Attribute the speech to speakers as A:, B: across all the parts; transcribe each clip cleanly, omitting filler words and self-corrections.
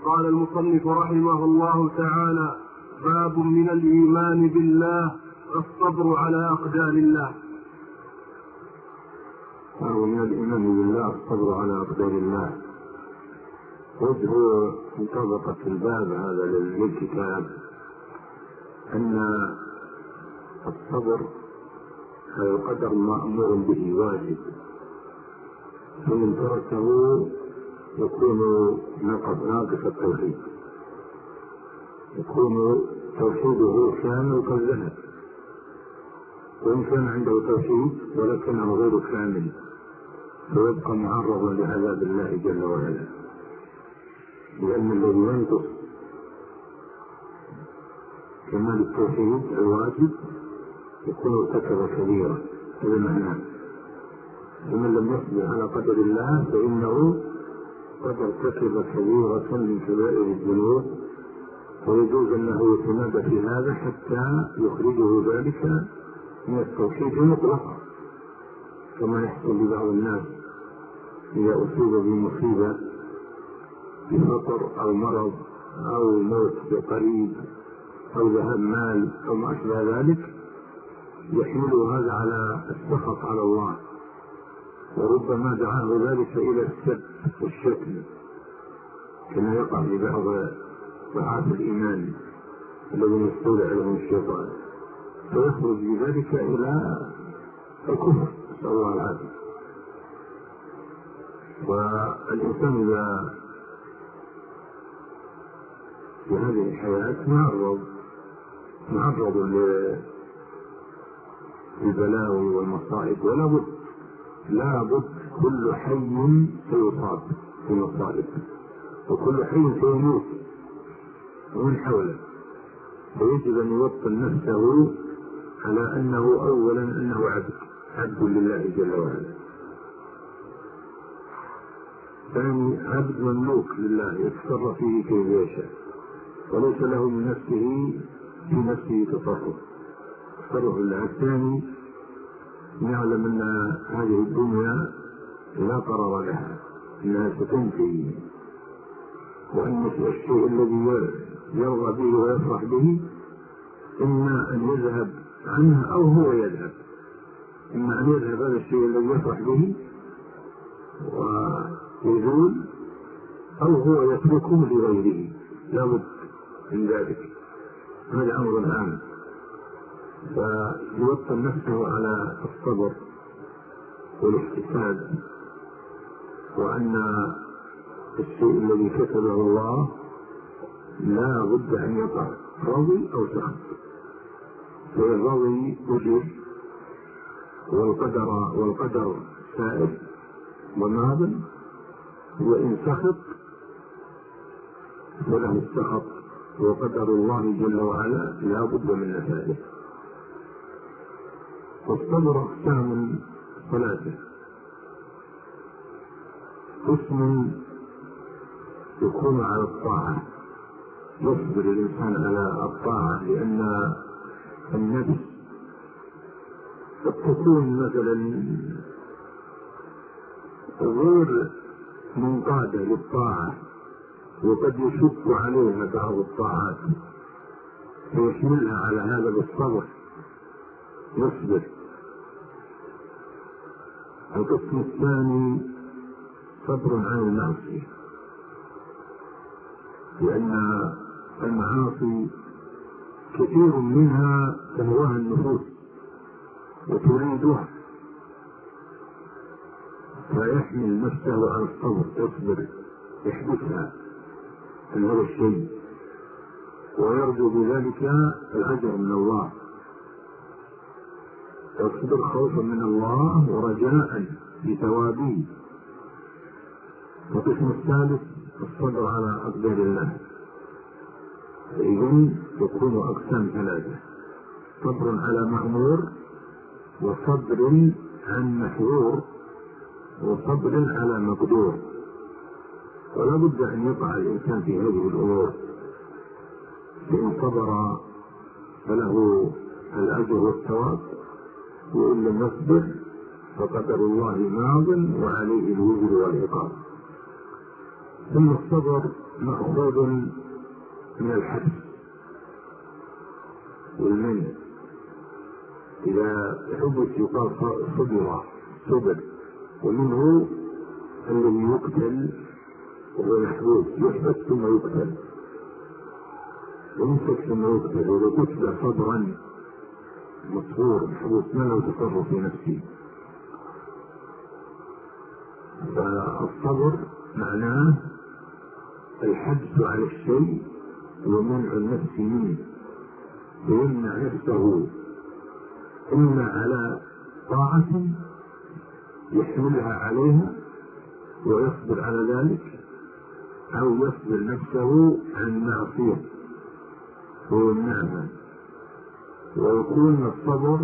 A: قال المصنف رحمه الله تعالى: باب من الإيمان بالله الصبر على أقدار الله.
B: باب من الإيمان بالله الصبر على أقدار الله. وجه مطابقة الباب هذا للكتاب أن الصبر على القدر مأمور به واجب، فمن تركه يكون ناقص التوحيد، يكون توحيده كامل كالذهب، وإن كان عنده توحيد ولكنه غير كامل فيبقى معرضا لعذاب الله جل وعلا، لأن الذي ينقص كمال التوحيد الواجب يكون ارتكب كبيرة. هذا معناه ومن لم يصبر على قدر الله فإنه قد ارتكب كبيرة من كبائر الذنوب، ويجوز أنه يتنادى في هذا حتى يخرجه ذلك من التوحيد مطلقا، كما يحصل لبعض الناس إذا أصيب بمصيبة بفقر أو مرض أو موت بقريب أو ذهاب مال أو ما أشبه ذلك، يحمله هذا على السخط على الله، وربما دعاه ذلك إلى السب والشتم كما يقع لبعض ضعاف الإيمان الذين يستولى عليهم الشيطان، فيخرج بذلك إلى الكفر، نسأل الله العافية. والإنسان إذا في هذه الحياة معرض للبلاوي والمصائب، لا بد كل حي سيصاب بمصائب، وكل حي سيموت ومن حوله، فيجب أن يوطن نفسه على أنه أولا أنه عبد لله جل وعلا، ثاني عبد مملوك لله يتصرف فيه كيف يشاء، وليس له من نفسه في نفسه تصرف لله. الثاني نعلم أن هذه الدنيا لا قرار لها، إنها ستنتهي، وأن الشيء الذي يرضى به ويفرح به إما أن يذهب عنه أو هو يذهب، إما أن يذهب هذا الشيء الذي يفرح به ويزول أو هو يتركه لغيره، لا بد من ذلك. هذا أمر عام، فيوطن نفسه على الصبر والاحتساب، وأن الشيء الذي كتبه الله لا بد أن يقع، رضي أو سخط، فالرضي أجر والقدر سائر وماض، وإن سخط وله السخط، وقدر الله جل وعلا لا بد من نتائجه. والصبر أقسام ثلاثة: قسم يكون على الطاعة، يصبر الإنسان على الطاعة لأن النفس قد تكون مثلا غير منقادة للطاعة، وقد يشق عليها بعض الطاعات فيحملها على هذا بالصبر، يصبر. القسم الثاني صبر عن المعصية، لأن المعاصي كثير منها تهواها النفوس وتريدها، فيحمل نفسه على الصبر، يصبر يحدثها عن هذا الشيء، ويرجو بذلك الأجر من الله، يصبر خوفا من الله ورجاء بثوابه. والقسم الثالث الصبر على أقدار الله. فإذن يكون أقسام ثلاثة: صبر على مأمور، وصبر عن محظور، وصبر على مقدور. ولا بد أن يقع الإنسان في هذه الأمور، فإن صبر فله الأجر والثواب، وإن لم يصبر فقدر الله ماض وعليه الوزر والعقاب. ثم الصبر مأخوذ من الحبس والمنع. إذا حبس يقال صبر، ومنه الذي يقتل وهو محبوس، يحبس ثم يقتل، ويمسك ثم يقتل. وإذا قتل صبرا مصبور محبوس ما له تصرف في نفسه. فالصبر معناه الحبس على الشيء ومنع النفس منه، ويمنع نفسه إما على طاعة يحملها عليها ويصبر على ذلك، أو يصبر نفسه عن معصية ويمنعها. ويكون الصبر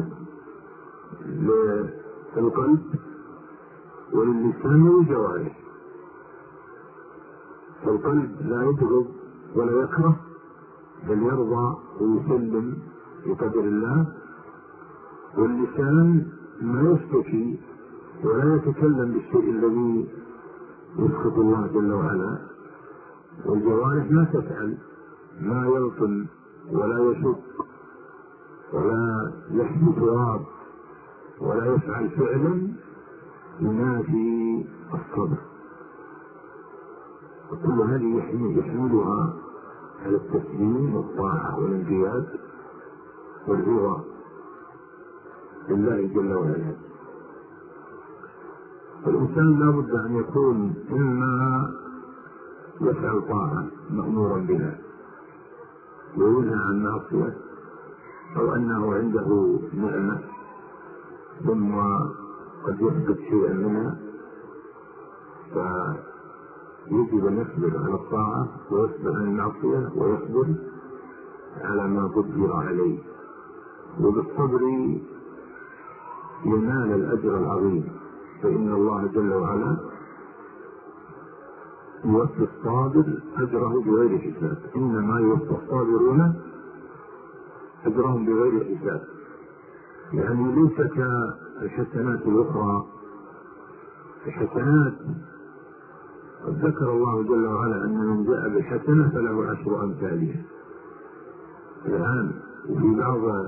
B: للقلب وللسان والجوارح. فالقلب لا يبغض ولا يكره، بل يرضى ويسلم بقدر الله، واللسان ما يشتكي ولا يتكلم بالشيء الذي يسخط الله جل وعلا، والجوارح ما تفعل، ما يلطم ولا يشق ولا يحدث تراب ولا يفعل فعلا ينافي الصبر. وكل هذه يحملها على التسليم والطاعة والانقياد والرضا لله جل وعلا. فالإنسان لا بد أن يكون إما يفعل طاعة مأمورا بها وينهى عن معصية، أو أنه عنده نعمة ثم قد يفقد شيئا منها، فيجب أن يصبر على الطاعة ويصبر عن المعصية ويصبر على ما قدر عليه. وبالصبر ينال الأجر العظيم، فإن الله جل وعلا يوفي الصابر أجره بغير حساب. إنما يوفي الصابرون أجرهم بغير حساب، يعني ليس كالحسنات الأخرى. الحسنات قد ذكر الله جل وعلا أن من جاء بالحسنة فله 10 أمثالها. الآن وفي بعض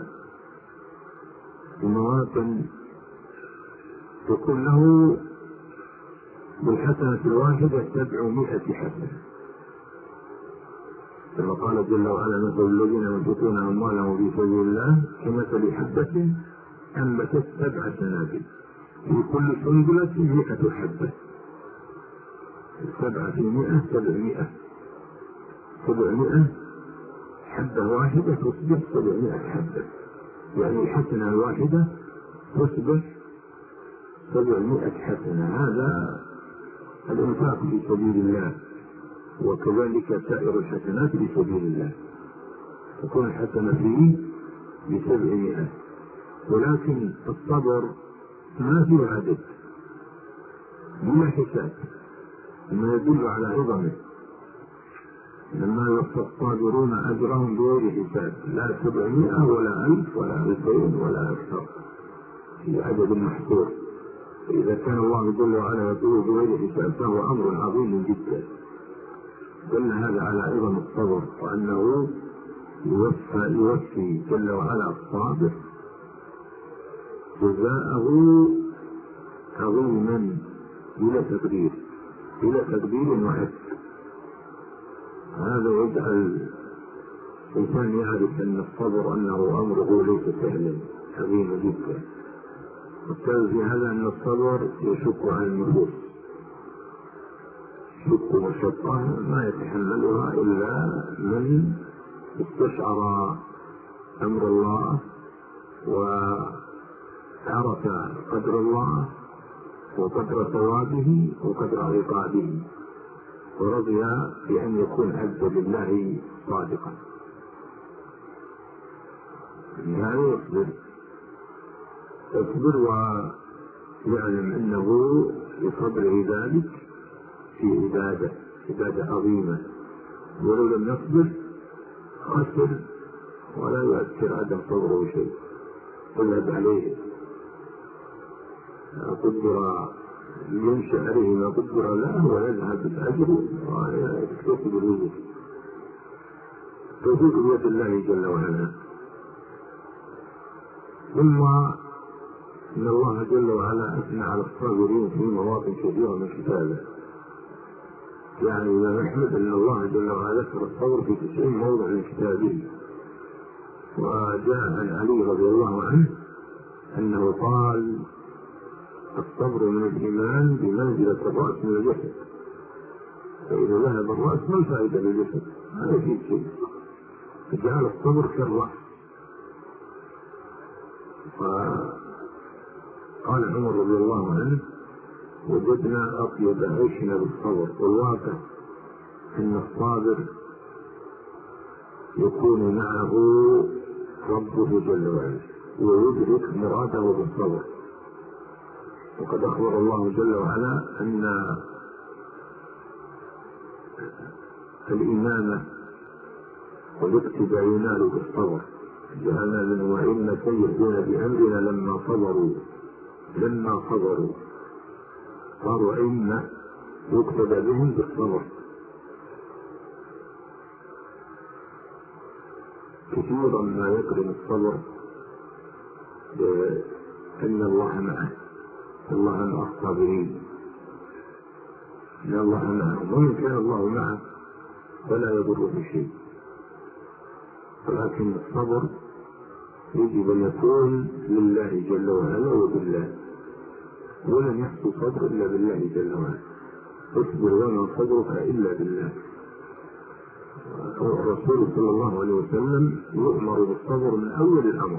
B: المواطن يكون له بالحسنة الواحدة 700 حسنة، كما قال جل وعلا: مثل الذين ينفقون أموالهم في سبيل الله كمثل حبة أنبتت 7 سنابل في كل سنبلة 100 حبة. 7 في 100 700 حبة واحدة تصبح 700 حبة، يعني الحسنة الواحدة تصبح 700 حسنة. هذا الإنفاق في سبيل الله، وكذلك سائر الحسنات في سبيل الله تكون الحسنة فيه ب700. ولكن الصبر ما فيه عدد بلا حساب، ما يدل على عظمه. لما يوفى الصابرون أجرهم بغير حساب، لا 700 ولا 1000 ولا 2000 ولا أكثر، في عدد محصور. فإذا كان الله جل وعلا يقول بغير حساب فهو أمر عظيم جدا. دل هذا على عظم الصبر، وأنه يوفي جل وعلا الصابر جزاءه عظيما بلا تقدير وحد. هذا يجعل الإنسان يعرف أن الصبر أنه أمره ليس سهلا، عظيم جدا. والسبب في هذا أن الصبر يشق على النفوس، شق وشقة ما يتحملها إلا من استشعر أمر الله وعرف قدر الله وقدر ثوابه وقدر عقابه، ورضي بأن يكون عبدا لله صادقا. يعني يصبر ويعلم أنه بصبره ذلك في عبادة عظيمة، ولو لم يصبر خسر ولا يؤثر عدم صبره شيء. قلت عليه قدر ينشأ عليه ما قدر له ويذهب الأجر ويكتسب الرزق. توفيق بيد الله جل وعلا. ثم إن الله جل وعلا أثنى على الصابرين في مواطن كثيرة من كتابه. يعني إذا نحمد أن الله جل وعلا ذكر الصبر في 90 موضع من كتابه. وجاء عن علي رضي الله عنه أنه قال: الصبر من الإيمان بمنزلة الرأس من الجسد، فإذا ذهب الرأس ما الفائدة للجسد؟ هذا في شيء، فجعل الصبر كالرأس. قال عمر رضي الله عنه: وجدنا أطيب عيشنا بالصبر. والواقع أن الصابر يكون معه ربه جل وعلا ويدرك مراده بالصبر. وقد أخبر الله جل وعلا أن الإمامة والاقتداء ينال بالصبر. جعلنا من وإن سيهدون بأمرنا لما صبروا صاروا أئمة يقتدى بهم بالصبر. كثيرا ما يقرن الصبر بأن الله معه، الله مع الصابرين، إن الله معه، وإن كان الله معه فلا يضره شيء. ولكن الصبر يجب أن يكون لله جل وعلا وبالله، ولن يحصل صبر إلا بالله جل وعلا. اصبر وما صبرك إلا بالله. الرسول صلى الله عليه وسلم يؤمر بالصبر من أول الأمر،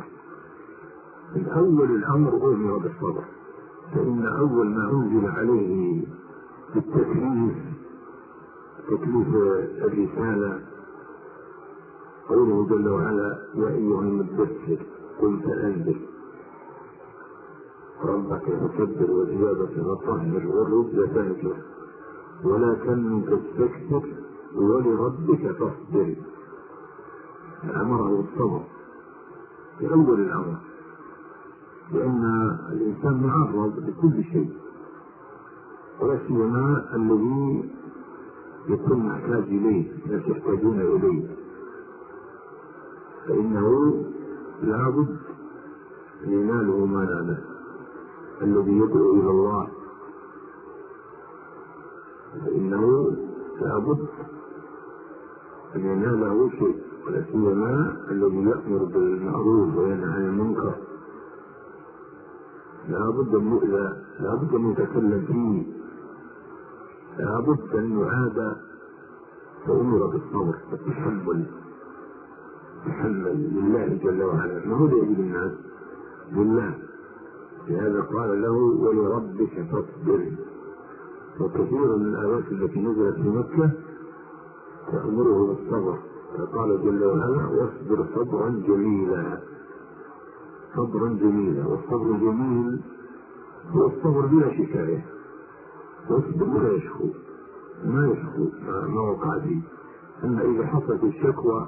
B: أمر بالصبر. فإن أول ما أنزل عليه التكليف الرسالة قوله جل وعلا: يا أيها المدثر قم فأنذر ربك فكبر وثيابك فطهر والرجل فاهجر ولا تمنن تستكثر ولربك فاصبر. أمره بالصبر في أول الأمر، لأن الإنسان معرض لكل شيء، ولا سيما الذي يكون محتاج إليه، الناس يحتاجون إليه، فإنه لابد أن يناله ما ناله. الذي يدعو إلى الله فإنه لابد أن يناله شيء، ولا سيما الذي يأمر بالمعروف وينهى عن المنكر لابد أن يؤذى، لابد أن يتكلم فيه، لابد أن يعاد، فأمر بالصبر والتحمل لله جل وعلا. ما هو يجب الناس لله، لهذا قال له: ولربك فاصبر. وكثير من الآيات التي نزلت في مكة تأمره بالصبر، فقال جل وعلا: واصبر صبرا جميلا. والصبر الجميل هو الصبر بلا شكاية، واصبر ولا يشكو، ما وقع فيه. أما إذا حصلت الشكوى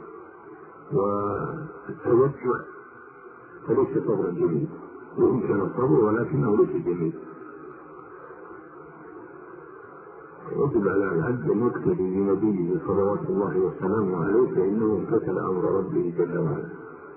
B: والتوجع فليس صبرا جميل، وإن كان الصبر ولكنه ليس جميل. يجب على العبد أن يقتدي بنبيه صلوات الله وسلامه عليه، فإنه امتثل أمر ربه جل وعلا.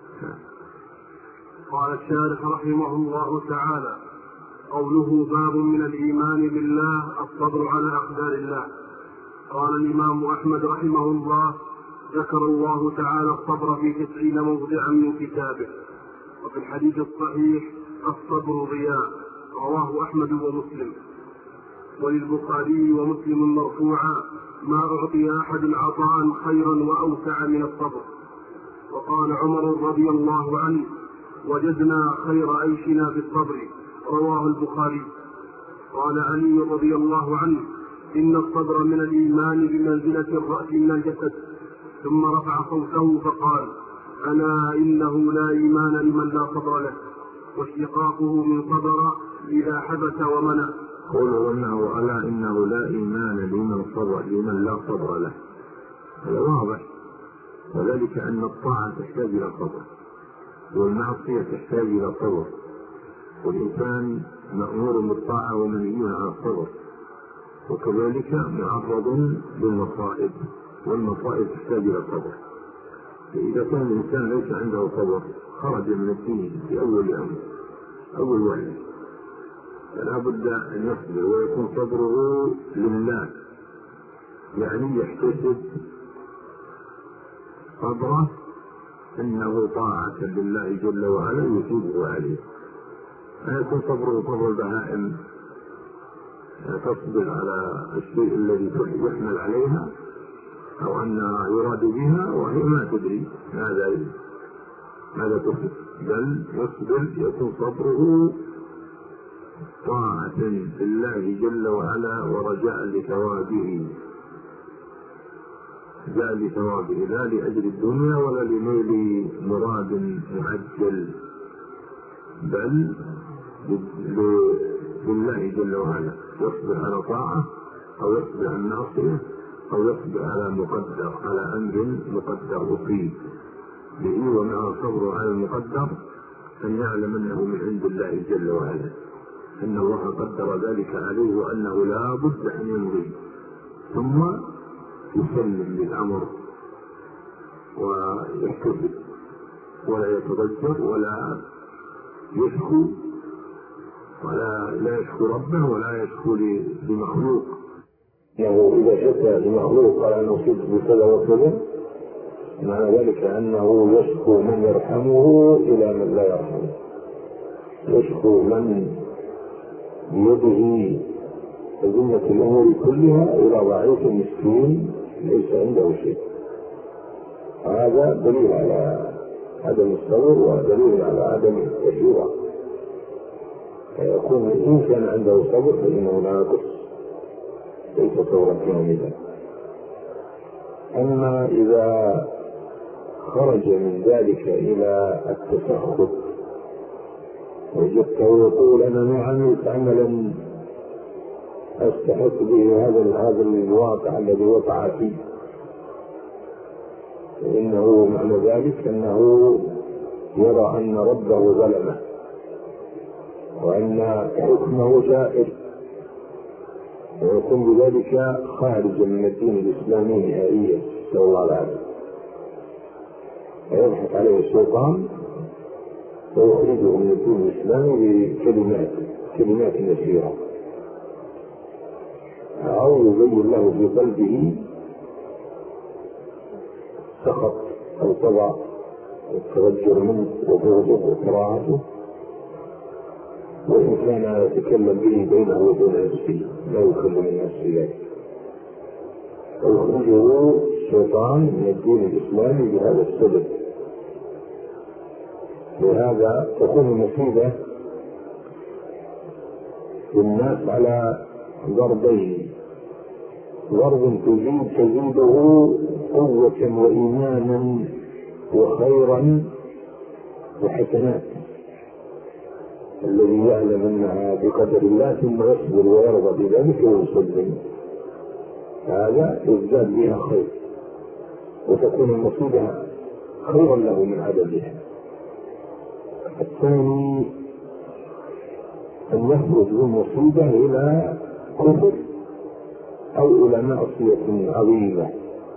A: قال الشارح رحمه الله تعالى: قوله باب من الإيمان بالله الصبر على أقدار الله. قال الإمام أحمد رحمه الله: ذكر الله تعالى الصبر في 90 موضعا من كتابه. وفي الحديث الصحيح: الصبر ضياء، رواه أحمد ومسلم. وللبخاري ومسلم مرفوعا: ما أعطي أحد عطاء خيرا وأوسع من الصبر. وقال عمر رضي الله عنه: وجدنا خير عيشنا بالصبر، رواه البخاري. قال علي رضي الله عنه: إن الصبر من الإيمان بمنزلة الرأس من الجسد. ثم رفع صوته فقال: ألا إنه لا إيمان لمن لا صبر له، واشتقاقه من صبر إذا حبس ومنع.
B: قوله أنه ألا إنه لا إيمان لمن لا صبر له، هذا واضح، وذلك أن الطاعة تحتاج إلى صبر، والمعصية تحتاج إلى صبر، والإنسان مأمور بالطاعة ومنهي عن الصبر، وكذلك معرض للمصائب، والمصائب تحتاج إلى صبر. فإذا كان الإنسان ليس عنده صبر خرج من الدين في أول أمر أول وعي، فلا بد أن يصبر ويكون صبره لله، يعني يحتسب صبره أنه طاعة لله جل وعلا يثيبه عليه. لا يكون صبره صبر البهائم تصبر على الشيء الذي يحمل عليها أو أن يراد بها وهي ما تدري ماذا تخفي، بل يصبر يكون صبره طاعة لله جل وعلا ورجاء لثوابه، جاء لثوابه لا لأجل الدنيا ولا لنيل مراد معجل، بل لله جل وعلا. يصبر على طاعة أو يصبر على معصية أو يصبر على أمر مقدر أصيب به، ومع الصبر على المقدر أن يعلم أنه من عند الله جل وعلا، أن الله قدر ذلك عليه وأنه لا بد أن يمضي، ثم يسلم للأمر ويحتسب ولا يتضجر ولا يشكو، لا يشكو ربه ولا يشكو لمخلوق.
C: إنه إذا شكى لمخلوق على أنه بكذا وكذا معنى ذلك أنه يشكو من يرحمه إلى من لا يرحمه، يشكو من بيده أذنة الأمور كلها إلى ضعيف مسكين ليس عنده شيء. هذا دليل على عدم الصبر ودليل على عدم التشريع. فيكون إن كان عنده صبر فإنه ناقص ليس صبرا كاملا. أما إذا خرج من ذلك إلى التسخط وجدته يقول أنا ما عملت عملا أستحق به هذا الواقع الذي وقع فيه، فإنه معنى ذلك أنه يرى أن ربه ظلمه وأن حكمه جائر، ويكون بذلك خارجا من الدين الإسلامي نهائيا صلى الله عليه وسلم، فيضحك عليه الشيطان ويخرجه من الدين الإسلامي بكلمات يسيرة، أو يبين له في قلبه سخط أو طبع والتوجر منه وبغضه وكراهته، وإن كان يتكلم به بينه وبين نفسه لا يكلم الناس ذلك، ويخرجه الشيطان من الدين الإسلامي بهذا السبب. لهذا تكون المصيبة للناس على ضربين: ضرب تزيده قوة وإيمانا وخيرا وحسنات، الذي يعلم أنها بقدر الله ثم يصبر ويرضى بذلك ويسلم، هذا يزداد بها خير وتكون المصيبة خيرا له من عددها. الثاني أن يخرج بالمصيبة إلى كفر أو إلى معصية عظيمة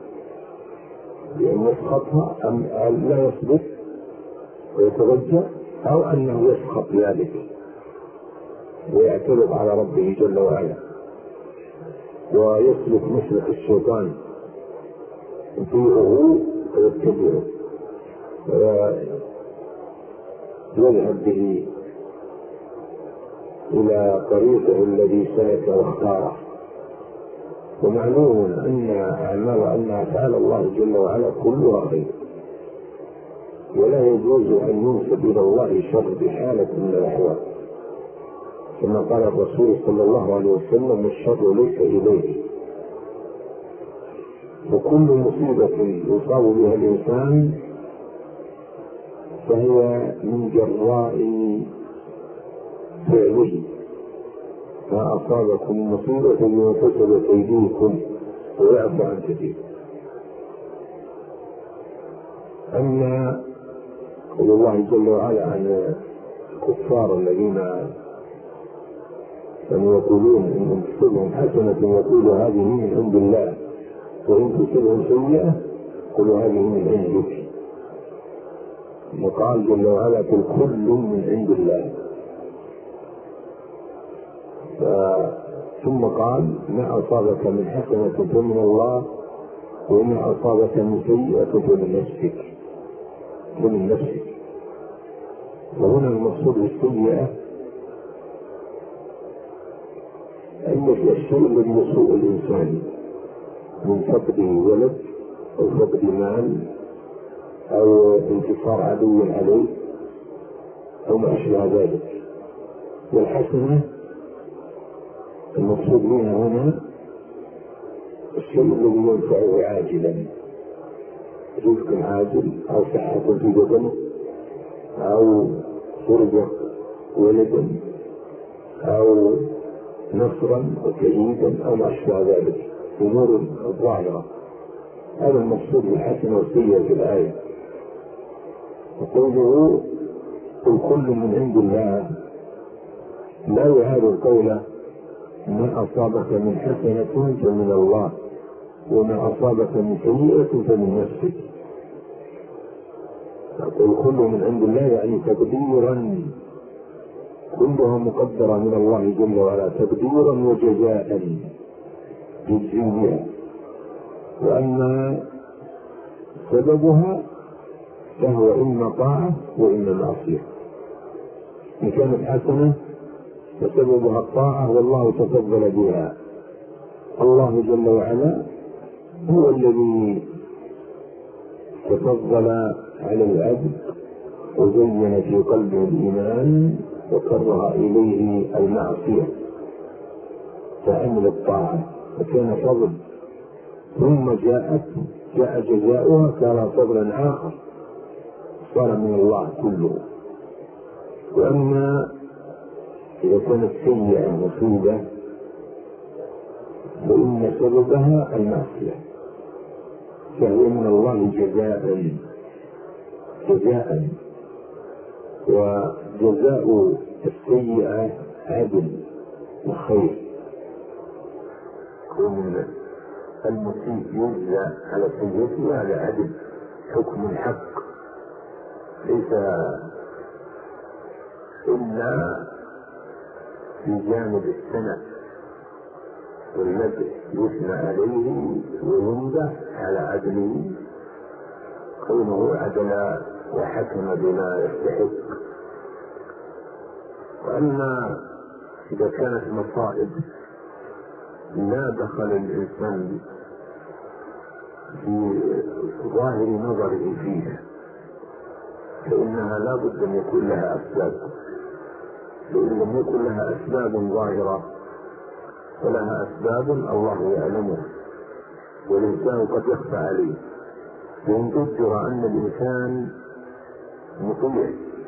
C: بأن يسخطها أم لا يصبر ويتوجه، أو أنه يسخط ذلك ويعترض على ربه جل وعلا ويسلك مسلك الشيطان يطيعه ويتبعه ويذهب به إلى طريقه الذي سلك واختاره. ومعلوم أن أفعال الله جل وعلا كلها خير، ولا يجوز أن ينسب إلى الله شر بحالة من الأحوال، كما قال الرسول صلى الله عليه وسلم: الشر ليس إليه. وكل مصيبة يصاب بها الإنسان فهي من جراء فعله، ما أصابكم مصيبة بما كسبت أيديكم ويعفو عن كثير. أما قول الله جل وعلا عن الكفار الذين أن يقولون إن تصبهم حسنة يقولوا هذه من عند الله، وإن تصبهم سيئة يقولوا هذه من عندك. وقال جل وعلا كل من عند الله. ثم قال ما أصابك من حسنة فمن الله، وما أصابك من سيئة فمن نفسك. وهنا المقصود بالسيئة أن الشيء الذي يسوء الإنسان من فقد ولد أو فقد مال أو انتصار عدو عليه أو ما أشبه ذلك. والحسنة المقصود بها هنا الشيء الذي ينفعه عاجلا، رزق عاجل أو صحة في بدنه أو فرجة ولدا أو نصرا وتأييدا أو ما أشبه ذلك، أمور ظاهرة. هذا المقصود بالحسنة والسيئة في الآية. وقوله الكل من عند الله لا يعارض قوله ما أصابك من حسنة فمن الله، وما أصابك من سيئة فمن نفسك. الكل من عند الله يعني تقديرا، كلها مقدرة من الله جل وعلا تقديرا وجزاء يجزي بها. وأما سببها فهو إما طاعة وإما معصية. إن كانت حسنة فسببها الطاعة والله تفضل بها. الله جل وعلا هو الذي تفضل على العبد وزين في قلبه الإيمان وكره إليه المعصية فعمل الطاعة فكان فضل، ثم جاء جزاؤها كان فضلا آخر صار من الله كله. وأما إذا كانت سيئة مصيبة فإن سببها المعصية، فهو من الله جزاء، وجزاء السيئة عدل وخير. كون المسيء يجزى على سيئته على عدل، حكم الحق ليس إلا في جانب السنة والذي يثنى عليه ويمدح على عدله، كونه عدل وحكم بما يستحق. وأما إذا كانت مصائب لا دخل الإنسان في ظاهر نظره فيها فإنها لا بد أن يكون لها أسباب، لأن لم يكن لها أسباب ظاهرة ولها أسباب الله يعلمها والإنسان قد يخفى عليه. وإن قدر أن الإنسان مطيع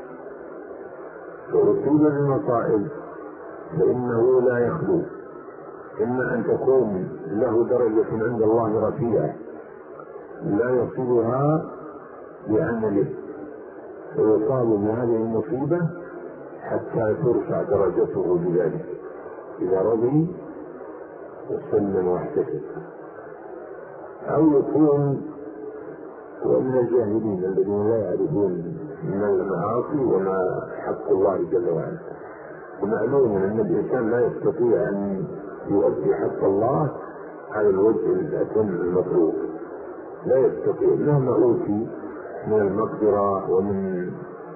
C: فأصيب بالمصائب فإنه لا يخلو، إما أن تكون له درجة عند الله رفيعة لا يصلها بعمله ويصاب بهذه المصيبة حتى ترفع درجته بذلك إذا رضي وسلم واحتسب، أو يكون ومن الجاهلين الذين لا يعرفون من المعاصي وما حق الله جل وعلا. ومعلوم أن الإنسان لا يستطيع أن يؤدي حق الله على الوجه الأتم المطلوب، لا يستطيع مهما أوتي من المقدرة ومن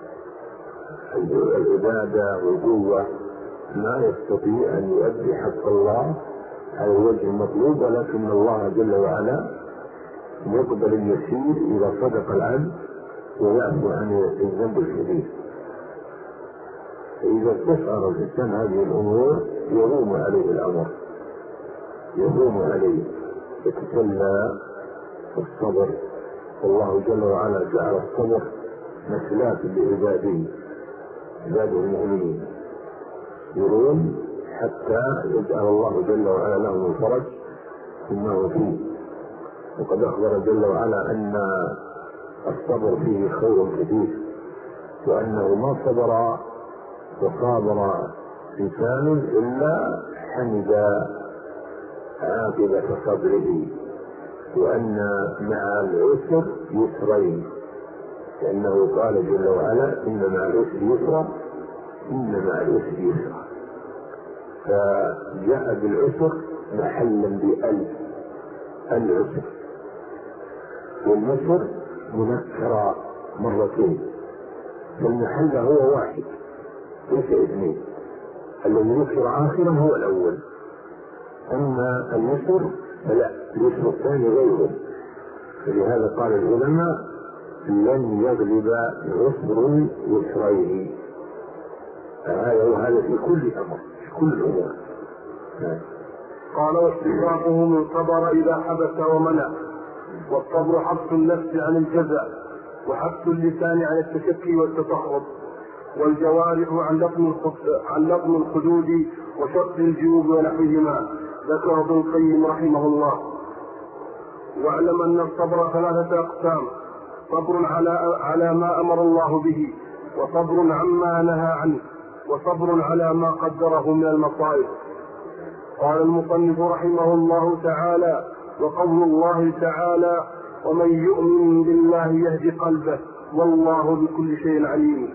C: العبادة والقوة، لا يستطيع أن يؤدي حق الله على الوجه المطلوب. ولكن الله جل وعلا يقبل اليسير إذا صدق العبد ويعفو عن الذنب الكبير. فإذا استشعر الإنسان هذه الأمور يهون عليه الأمر، يهون عليه يتسلى الصبر. والله جل وعلا جعل الصبر مسلاة لعباده، عباده المؤمنين يرون حتى يجعل الله جل وعلا لهم الفرج إنه فيه. وقد أخبر جل وعلا أن الصبر فيه خير كثير، وأنه ما صبر وصابر إنسان إلا حمد عاقبة صبره، وأن مع العسر يسرين، لأنه قال جل وعلا إن مع العسر يسرا، إن مع العسر يسرا، فجاء بالعسر محلا العسر، والنصر منكر مرتين، فالمحل هو واحد ليس اثنين، الذي ذكر آخرا هو الأول، أما النصر فلا، النصر الثاني غيره. فلهذا قال العلماء لن يغلب عسر يسرين، هذا في كل أمر، في كل الأمور.
A: قال واستغراقه من صبر إذا حبس ومنع، والصبر حبس النفس عن الجزع، وحبس اللسان عن التشكي والتسخط، والجوارح عن لطم الخدود وشق الجيوب ونحوهما. ذكر ابن القيم رحمه الله. واعلم أن الصبر 3 أقسام: صبر على ما أمر الله به، وصبر عما نهى عنه، وصبر على ما قدره من المصائب. قال المصنف رحمه الله تعالى: وقول الله تعالى: ومن يؤمن بالله يهدي قلبه والله بكل شيء عليم.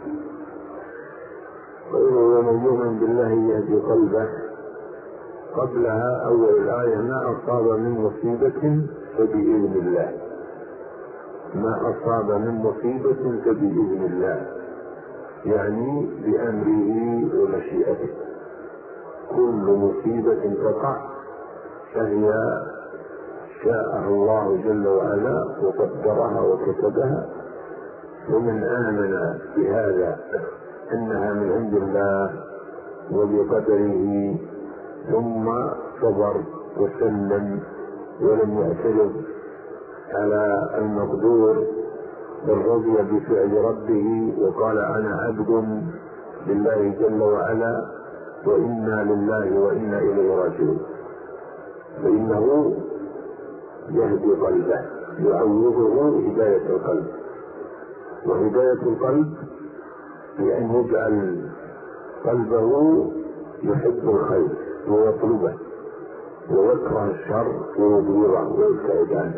C: ومن يؤمن بالله يهدي قلبه، قبلها أول الآية: ما أصاب من مصيبة فبإذن الله، ما أصاب من مصيبة فبإذن الله، يعني بأمره ومشيئته. كل مصيبة تقع فهي شاءها الله جل وعلا وقدرها وكتبها، ومن آمن بهذا أنها من عند الله وبقدره ثم صبر وسلم ولم يعترض على المقدور، بل رضي بفعل ربه وقال: أنا عبد لله جل وعلا وإنا لله وإنا إليه راجعون، فإنه يهدي قلبه، يعوضه هداية القلب. وهداية القلب بأن يجعل قلبه يحب الخير ويطلبه، ويكره الشر ويبغضه ويبتعد عنه،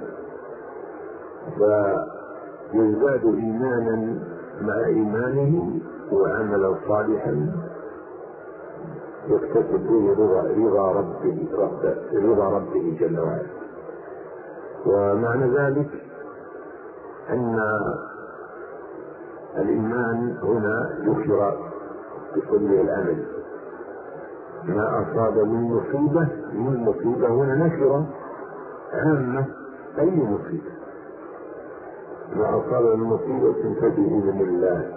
C: فيزداد إيمانا مع إيمانه وعملا صالحا يكتسب به رضا ربه جل وعلا. ومعنى ذلك أن الإيمان هنا ذكر بكل الأمل. ما أصاب من مصيبة هنا نكرة عامة، أي مصيبة، ما أصاب من مصيبة فبإذن الله.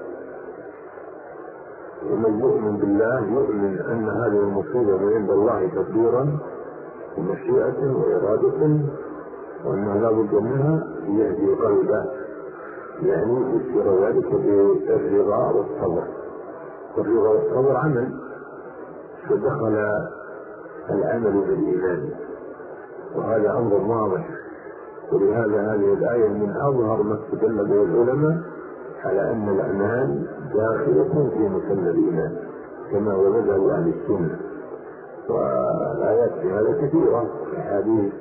C: ومن يؤمن بالله يؤمن أن هذه المصيبة من عند الله تقديرا ومشيئة وإرادة، وأنه لا بد منها يهدي قلبه، يعني يصير ذلك بالرضا والصبر. والرضا والصبر عمل، فدخل العمل بالإيمان، وهذا أمر واضح. ولهذا هذه الآية من أظهر ما استدل به العلماء على أن الأعمال داخلة في مسمى الإيمان كما هو مذهب أهل السنة. والآيات في هذا كثيرة، الحديث.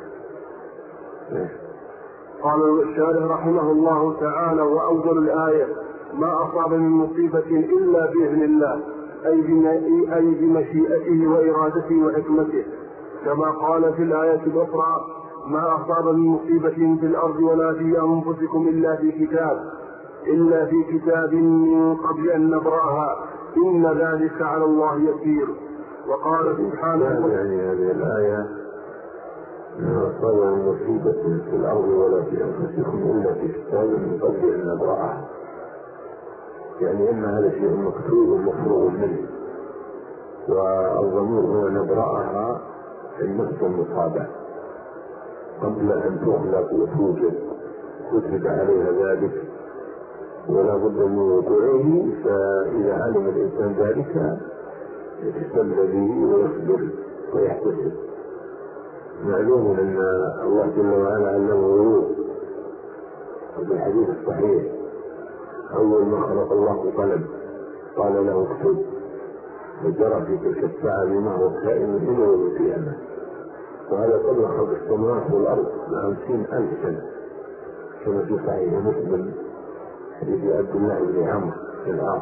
A: قال الشارح رحمه الله تعالى: وأول الآية: ما أصاب من مصيبة إلا بإذن الله، أي بمشيئته وإرادته وحكمته، كما قال في الآية الأخرى: ما أصاب من مصيبة في الأرض ولا في أنفسكم إلا في كتاب من قبل أن نبرأها إن ذلك على الله يسير. وقال سبحانه:
C: يعني هذه الآية: ما أصاب من مصيبة في الأرض ولا في أنفسكم إلا في كتاب من قبل أن نبرأها، يعني إن هذا شيء مكتوب ومفروغ منه. والضمير هو نبرأها في النفس المصابة قبل أن تخلق وتوجد، كتب عليها ذلك ولا بد من وقوعه. فإذا علم الإنسان ذلك يتسلى به ويصبر ويحتسب. معلوم أن الله جل وعلا علمه الغيوب، وفي الحديث الصحيح: أول ما خلق الله القلم قال له اكتب، وجرى في تلك الساعة بما هو كائن إلى يوم القيامة. وهذا قبل خلق السماوات والأرض ب50,000 سنة، كما في صحيح مسلم حديث عبد الله بن عمرو بن العاص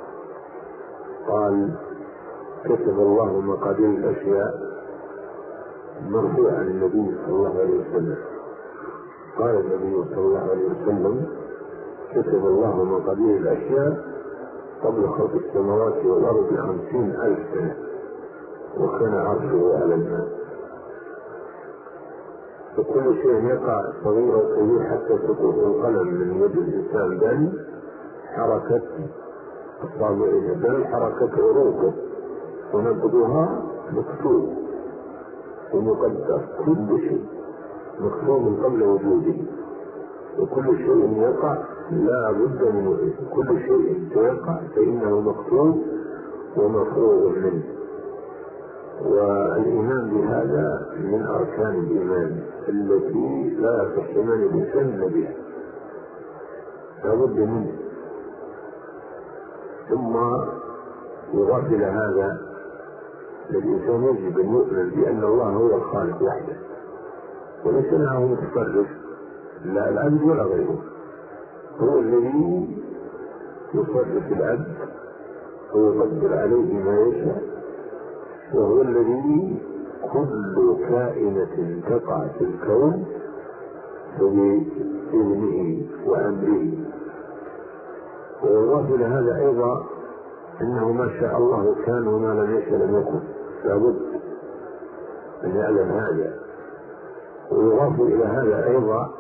C: قال: كتب الله مقادير الأشياء، مرفوع عن النبي صلى الله عليه وسلم. قال النبي صلى الله عليه وسلم: كتب الله مقادير الأشياء قبل خلق السماوات والأرض ب50,000 سنة، وكان عرشه على الماء. فكل شيء يقع صغير وكبير حتى سقوط القلم من يد الإنسان، بل حركة أصابعه، بل حركة عروقه ونبضها مكتوب ومقدر. كل شيء مكتوب من قبل وجوده، وكل شيء يقع لا بد من وجوده. كل شيء يقع فإنه مكتوب ومفروغ منه. والإيمان بهذا من أركان الإيمان التي لا يصح إيمان الإنسان بها، لا بد منه. ثم يضاف إلى هذا الإنسان يجب أن يؤمن بأن الله هو الخالق وحده، وليس معه متصرف، لا العبد ولا غيره. هو الذي يصرف العبد ويقدر عليه ما يشاء، وهو الذي كل كائنة تقع في الكون بإذنه وأمره. ويضاف إلى هذا أيضا أنه ما شاء الله كان وما لم يشاء لم يكن، لابد أن يعلم هذا. ويضاف إلى هذا أيضا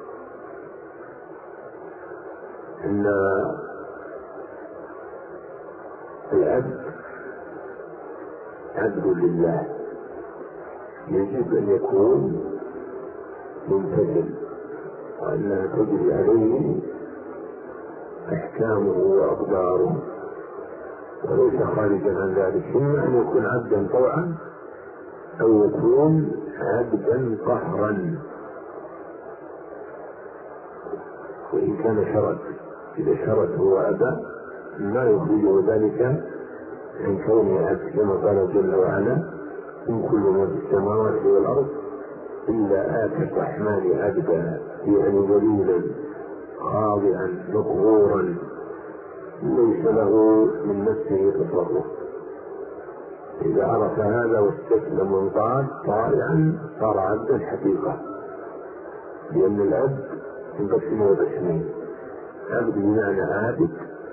C: أن العبد عبد لله، يجب أن يكون ممتثل، وأنها تجري عليه أحكامه وأقداره، وليس خارجا عن ذلك. إما أن يكون عبدا طوعا أو يكون عبدا قهرا، وإن كان شرط، إذا شرط هو أبى لا يخرجه ذلك عن كونه عبد، كما قال جل وعلا: إن كل ما في السماوات والأرض إلا آتى الرحمن عبدا، يعني ذليلا خاضعا مقهورا ليس له من نفسه تصرف. إذا عرف هذا واستسلم وانقاد طائعا صار عبدا حقيقة، لأن العبد ينقسم وقسمين: عبد بمعنى عابد،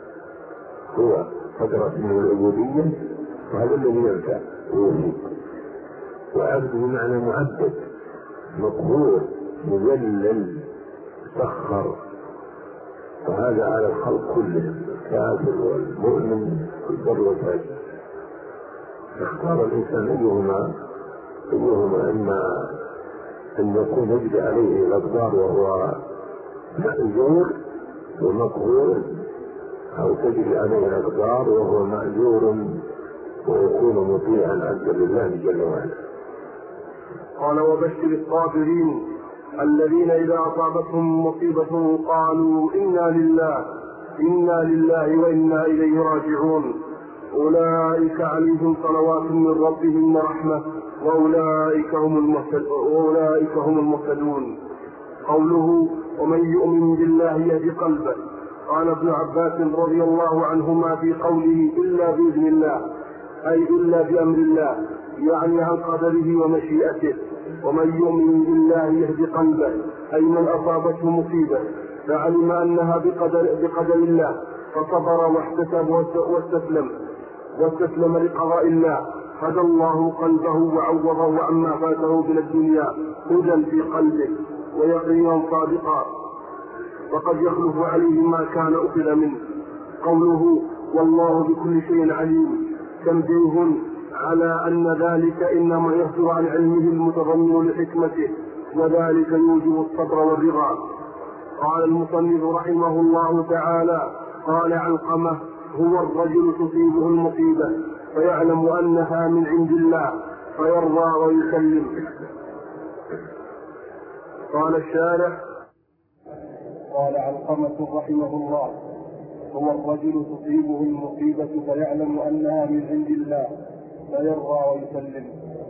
C: هو قدرت منه العبودية وهذا الذي ينفع ويفيد، وعبد بمعنى معبد، مقهور مذلل سخر، وهذا على الخلق كلهم، الكافر والمؤمن والبر والفاجر. اختار الإنسان أيهما إما أن يكون يجري عليه الأقدار وهو مأجور ومقهور، أو تجري عليه الأقدار وهو مأجور ويكون مطيعا عبدا لله جل وعلا.
A: قال: وبشر الصابرين الذين إذا أصابتهم مصيبة قالوا إنا لله وإنا إليه راجعون، أولئك عليهم صلوات من ربهم ورحمة وأولئك هم المهتدون. قوله: ومن يؤمن بالله يهد قلبه. قال ابن عباس رضي الله عنهما في قوله إلا بإذن الله، أي إلا بأمر الله، يعني عن قدره ومشيئته. ومن يؤمن بالله يهد قلبه، أي من أصابته مصيبة فعلم أنها بقدر الله فصبر واحتسب واستسلم لقضاء الله، هدى الله قلبه وعوضه عما فاته من الدنيا هدى في قلبه ويقينا صادقا، وقد يخلف عليه ما كان أخذ منه. قوله: والله بكل شيء عليم، تنبيه على أن ذلك إنما يصدر عن علمه المتضمن لحكمته، وذلك يوجب الصبر والرضا. قال المصنف رحمه الله تعالى: قال علقمة: هو الرجل تصيبه المصيبة فيعلم أنها من عند الله فيرضى ويسلم. قال الشارح: قال علقمة رحمه الله: هو الرجل تصيبه المصيبة فيعلم أنها من عند الله فيرضى ويسلم.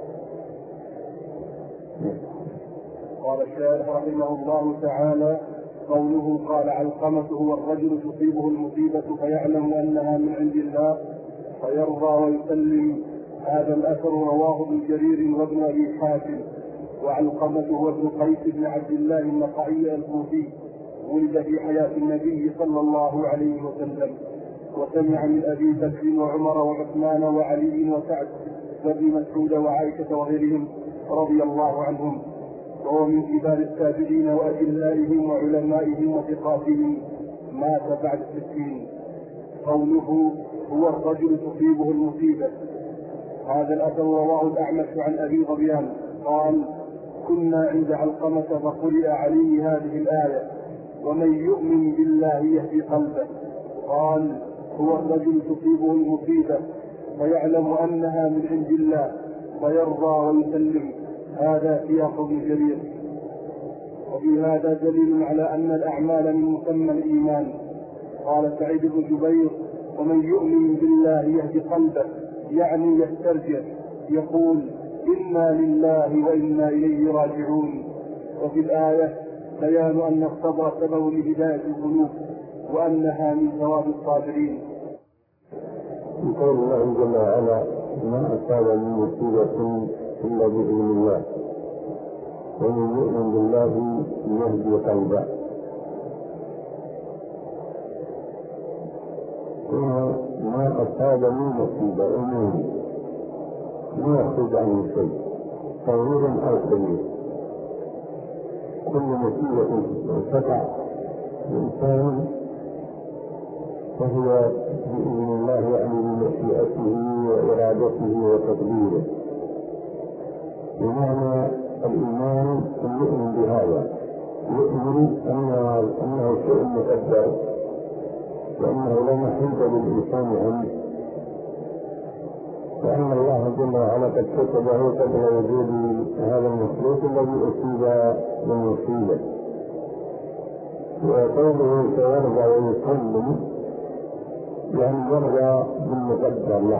A: قال الشارح رحمه الله تعالى: قوله قال علقمة هو الرجل تصيبه المصيبة فيعلم أنها من عند الله فيرضى ويسلم. هذا الأثر رواه ابن جرير وابن أبي حاتم. وعلقمة هو ابن قيس بن عبد الله النخعي الكوفي، ولد في حياة النبي صلى الله عليه وسلم، وسمع من أبي بكر وعمر وعثمان وعلي وسعد وابن مسعود وعائشة وغيرهم رضي الله عنهم، وهو من كبار التابعين وأجلائهم وعلمائهم وثقاتهم، مات بعد 60. قوله هو الرجل تصيبه المصيبة، هذا الأثر رواه الأعمش عن أبي ظبيان قال: كنا عند علقمة فقرئ عليه هذه الآية: ومن يؤمن بالله يهدي قلبه. قال: هو الرجل تصيبه المصيبة فيعلم أنها من عند الله فيرضى ويسلم. هذا سياق ابن جرير. وفي هذا دليل على أن الأعمال من مسمى الإيمان. قال سعيد بن جبير: ومن يؤمن بالله يهدي قلبه، يعني يسترجع، يقول إنا لله وإنا إليه راجعون. وفي الآية بيان أن الصبر سبب لهداية القلوب وأنها من ثواب الصابرين.
C: قول الله جل وعلا: ما أصاب من مصيبة إلا بإذن الله ومن يؤمن بالله يهدي قلبه. ما أصاب من مصيبة ما يخرج عنه شيء صغير أو كبير. كل مصيبة تقع الإنسان فهو بإذن الله، يعني بمشيئته وإرادته وتقديره. بمعنى الإيمان أن يؤمن بهذا، يؤمن أنه شيء مقدر، وأنه لا محيط للإنسان عنه، وأن الله جل وعلا قد كتبه قبل وجود هذا المخلوق الذي أصيب بالمصيبة. وقوله سيرضى ويسلم، يعني يرضى بالمقدر له.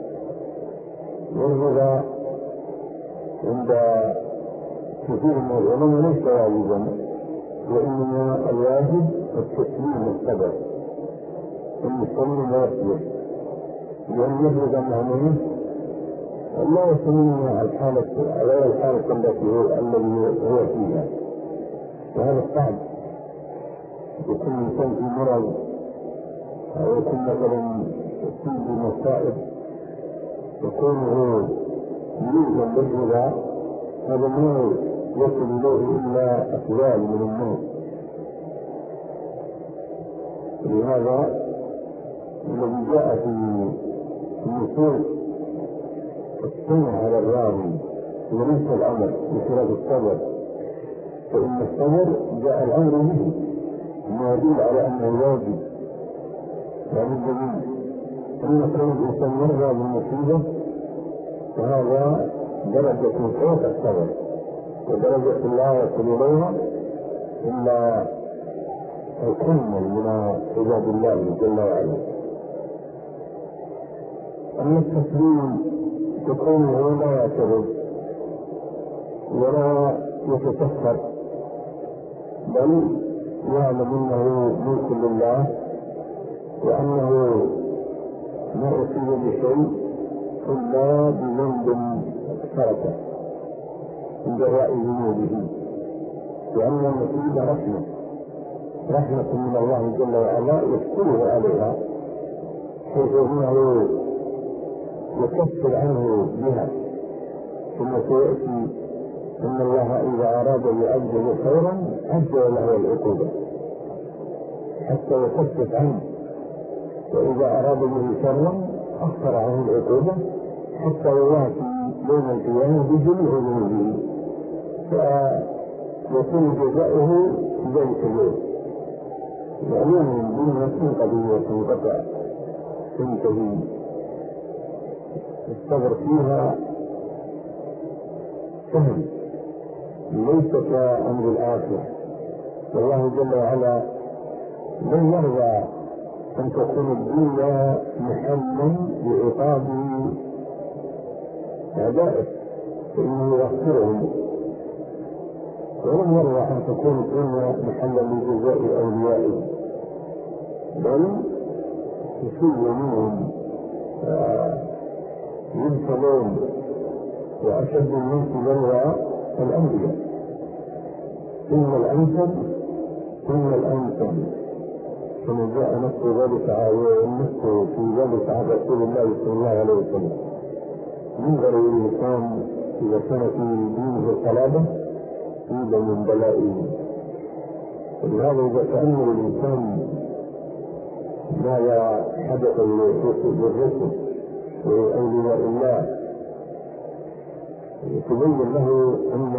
C: والرضا عند كثير من العلماء ليس واجبا، وإنما الواجب التسليم والصبر، أن يسلم ويصبر، لأن يبلغ المعنى الله يسلم على الحالة التي هو فيها. وهذا صعب. يكون الإنسان في مرض، أو يكون مثلا يصيب بمصائب، يكونه يلزم بالرضا، هذا ما يصل إليه إلا أقوال من الناس. لهذا الذي جاء في النصوص السنة على الراضي وليس الأمر بخلاف الصبر، فإن الصبر جاء الأمر به ما يدل على أنه واجب. يعني الدليل أن كل الإنسان يرضى بالمصيبة، فهذا درجة فوق الصبر، ودرجة لا يصل إليها إلا الكمل من عباد الله جل وعلا. أما التسليم تكون هو لا يعترض ولا يتكفر، بل يعلم أنه ملك لله، وأنه ما أصيب بشيء إلا بذنب تركه من جراء ذنوبه، لأن المصيبة رحمة من الله جل وعلا يشكره عليها، حيث أنه يكفر عنه بها. ثم سيأتي أن الله إذا أراد بعبده خيرا عجل له العقوبة حتى يكفر عنه، وإذا أراد به شرا أخر عنه العقوبة حتى يوافي يوم القيامة بجميع ذنوبه، فيكون جزاؤه ذلك اليوم. وعلوم الدنيا تنقضي وتنقطع تنتهي، الصبر فيها سهل ليس كأمر الآخرة. والله جل وعلا لن يرضى أن تكون الدنيا محلا لعقاب أعدائه فإنه يغفرهم، ولم يرضى أن تكون الدنيا محلا لجزاء أوليائه، بل يسوء منهم يبتلون، وأشد الناس بلوى الأنبياء. ثم الأنثم كما جاء نص ذلك في ذلك عن رسول الله صلى الله عليه وسلم. ينظر الإنسان إذا كان في دينه صلابة يوجد من بلائه، ولهذا إذا تأمل الإنسان ماذا حدث للرسل وأولياء الله يتبين له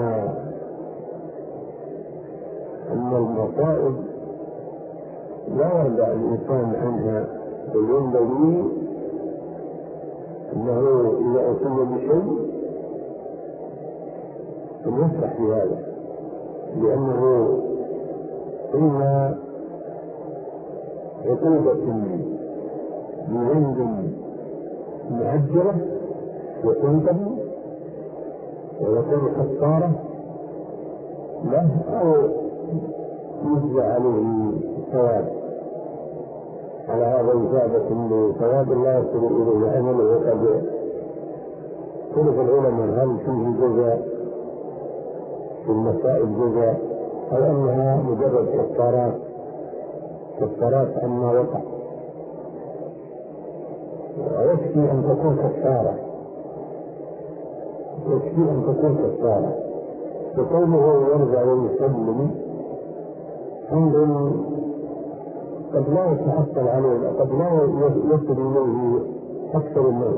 C: أن المصائب لا يرجع الإنسان عنها، بل ينبغي أنه إذا أصيب بشيء أن يفرح بهذا، لأنه إما عقوبة بذنب معجلة وتنتهي ويكون خسارة له، أو يجزى عليه ثواب على هذا إجابة لثواب لا يصل إليه عمله. وقد اختلف العلماء هل فيه جزاء في المسائل جزاء أو أنها مجرد كفارات عما وقع، ويكفي أن تكون كفارة فقوله يرجع ويسلم أمر قد لا يتحصل عليه، قد لا يصل إليه أكثر الناس.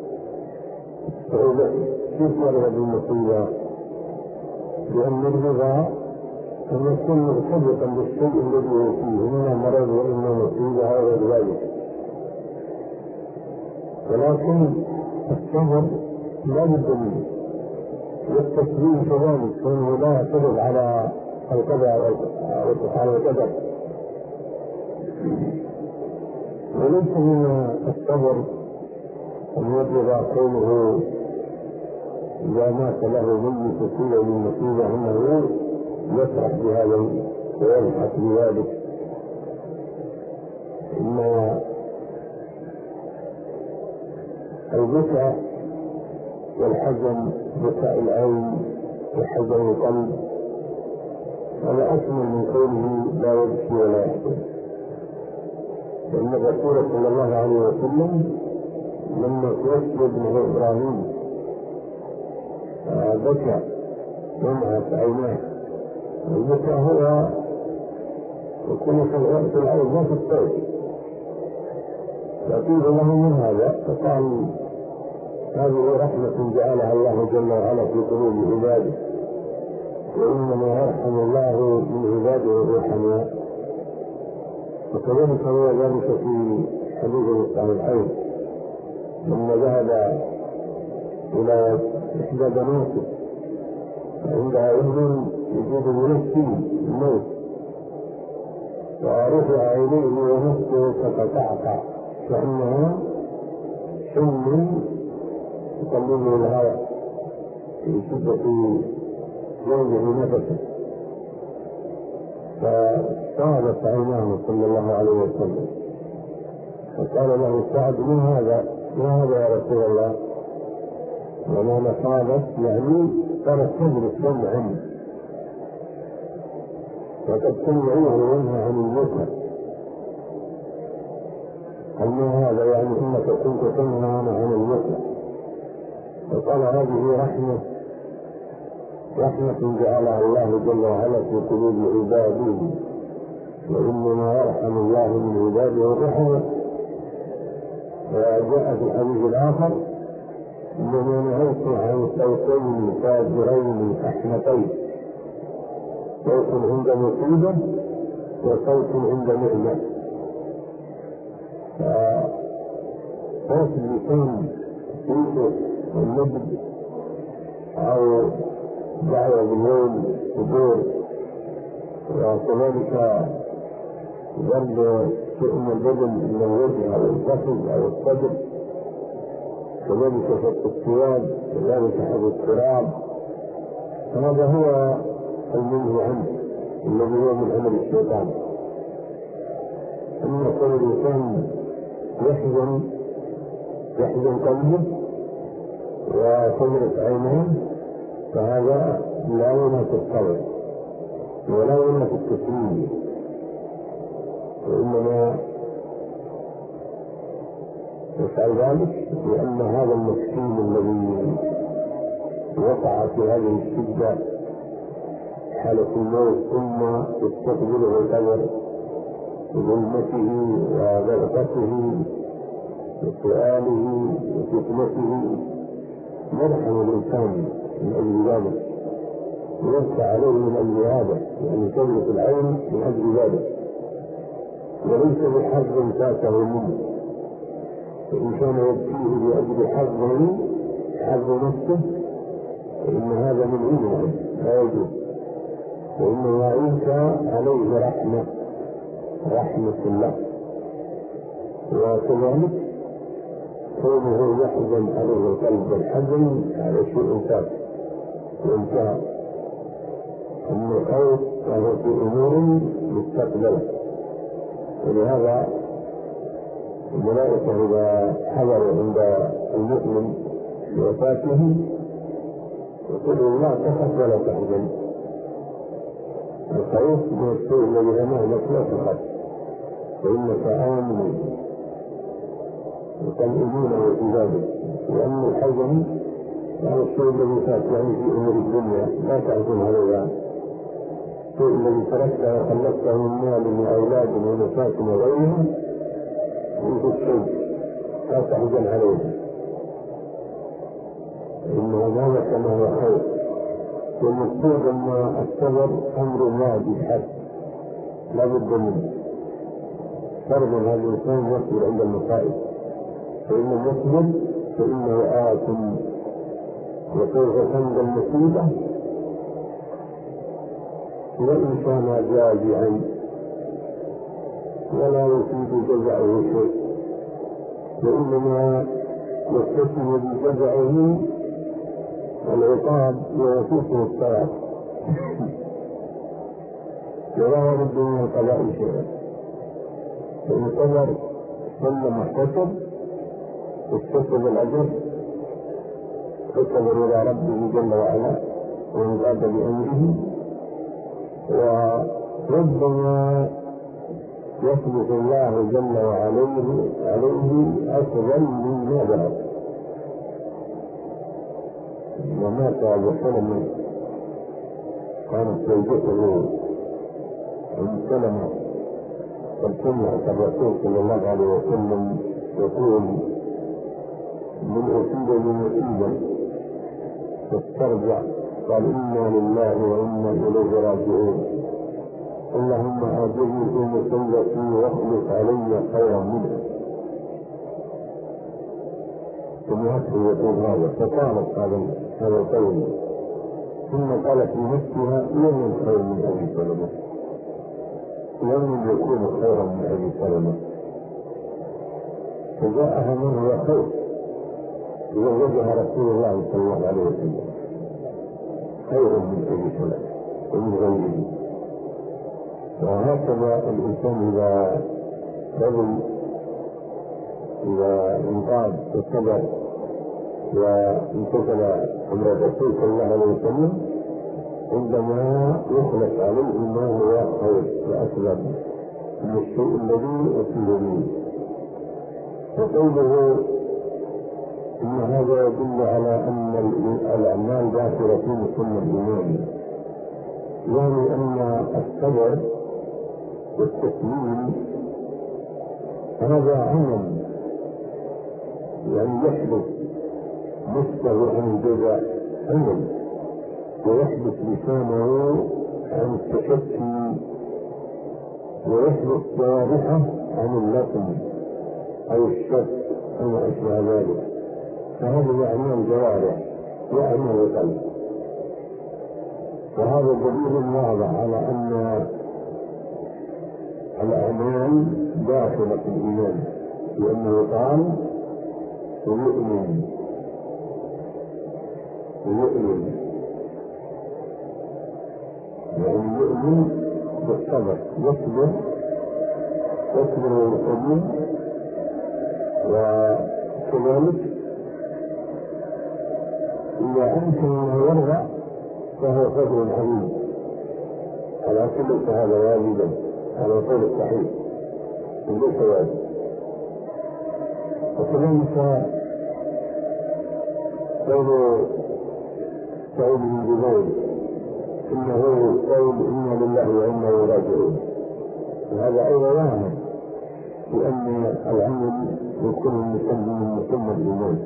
C: كيف يرغب بالمصيبة؟ لأن الرضا أن يكون مرتبطا بالشيء الذي هو فيه، إما مرض وإما مصيبة أو غير ذلك. ولكن الصبر لا بد منه، والتسليم كذلك، فإنه لا يعترض على القدر. وليس من الصبر أن يبلغ قوله إذا مات له ميت تصيب بالمصيبة أنه يفرح بهذا ويضحك بذلك، إنما البكاء والحزن، بكاء العين وحزن القلب، هذا أكمل من قوله لا يبكي ولا يحزن. لأن الرسول صلى الله عليه وسلم لما توفي ابنه إبراهيم بكى دمعت عيناه. البكاء هو يكون في العين لا في الصوت، فقيل له من هذا فقال هذه رحمة جعلها الله جل وعلا في قلوب عباده، وإنما يرحم الله من عباده الرحماء. وكذلك هو ذلك في حديث الصحيحين لما ذهب إلى إحدى بناته عندها ابن يجد ينفي الموت، ورفع إليه ونفسه فتقطع كأنها شم يقلبه الهواء في شدة ينزع نفسه، فصادت عيناه صلى الله عليه وسلم، فقال له سعد ما هذا يا رسول الله؟ وما نصابت يعني صارت تجري الدم عنه، وقد سمعوه ينهى عن البكاء. قال ما هذا؟ يعني انك كنت تنهى عن البكاء. فقال هذه رحمة جعلها الله جل وعلا في قلوب عباده، وإنما يرحم الله من عباده الرحمة. وجاء في الحديث الآخر إنما نهيت عن صوتين فاجرين أحمقين، صوت عند مصيبة وصوت عند نعمة. فصوت اللسان يوسف والنبض أو دعوة بالليل صدور، وكذلك ضرب شيء من البدن من الوجه أو الفخذ أو الصدر، كذلك شق الثياب، كذلك حب التراب، فهذا هو المنهي عنه الذي هو من عمل الشيطان. أما كل الإنسان يحزن قلبه وتمرق عينه، فهذا لا ينافي الصبر ولا ينافي التسليم، وإنما يفعل ذلك لأن هذا المسكين الذي وقع في هذه الشدة حالة الموت ثم يستقبله القدر بظلمته وضغطته وسؤاله وفتنته، يرحم الإنسان من أجل ذلك ويبكى عليه من أجل هذا، يعني تجري العين من أجل ذلك، وليس بحظ فاته منه. فإن كان يبكيه لأجل حظ نفسه فإن هذا من عينه لا يجوز، وإنه يعيش عليه رحمة الله. وكذلك كونه يحزن عليه القلب الحزن على شيء فات وانتهى، أما الخوف فهو في أمور مستقبلة. ولهذا الملائكة إذا حضروا عند المؤمن بوفاته يقول لا تخف ولا تحزن. الخوف من الشيء الذي أمامك لا تخف فإنك آمن وتنئمون وتجابه، لأن الحزن هذا الشيء الذي فات يعني في أمور الدنيا لا تحزن عليها، الشيء الذي تركته وخلقته من مال وأولاد ومساكن وغيرها يوجد شيء لا تحزن عليه، إنه ماذا كما هو خير. والمقصود أن الصبر أمر واجب حد لا بد منه، فرض هذا الإنسان يصبر عند المصائب، فإن المصبر فإنه آثم، وكيف عند المصيبة وإن كان جازعا ولا يفيد جزعه شيء، وإنما يستثني بجزعه العقاب ويفوته الثواب، ولا يرد من القضاء شيئا. فإن صبر ثم اكتسب الأجر، اكتسب إلى ربه جل وعلا وانقاد بأمره، وربما يثبت الله جل وعلا عليه أفضل مما ذهب. ومات أبو سلمة كانت زوجته أم سلمة قد سمعت الرسول صلى الله عليه وسلم يقول من أصيب بمصيبة فاسترجع قال إنا لله وإنا إليه راجعون، اللهم آجرني في مصيبتي واخلف علي خيرا منها. ثم يقول هذا، فقالت هذا القول، ثم قالت لنفسها يوم خير من أبي سلمة، يوم يكون خيرا من أبي سلمة، فجاءها من هو خير زوجها رسول الله صلى الله عليه وسلم خير من أبي سلمة ومن غيره. وهكذا الإنسان إذا انقاد وصبر وانتصل أمر الرسول صلى الله عليه وسلم عندما يخلق عليه ما هو خير وأسلم من الشيء الذي أصيب به. وقوله إن هذا يدل على أن الأعمال داخلة في مسمى الإيمان، يعني أن الصبر والتسليم هذا عمل، يعني يحدث نفسه عن الجزاء عمل، ويحدث لسانه عن التشفي، ويحدث جوارحه عن اللطم أو الشك أو ما أشبه ذلك، فهذه أعمال جوارح وأعمال قلب. وهذا دليل واضح على أن الأعمال داخلة في الإيمان، لأنه قال ويؤمن يعني يؤمن بالصبر، يصبر ويؤمن، وكذلك إذا أمكن أن يرضى فهو فضل عظيم، ولكن ليس هذا واجبا على القول الصحيح، ليس واجب. وكذلك قول سعيد بن جبير إنه قول إنا لله وإنا إليه راجعون، وهذا أيضا واهم، لأن العمل يكون من مسمى الإيمان،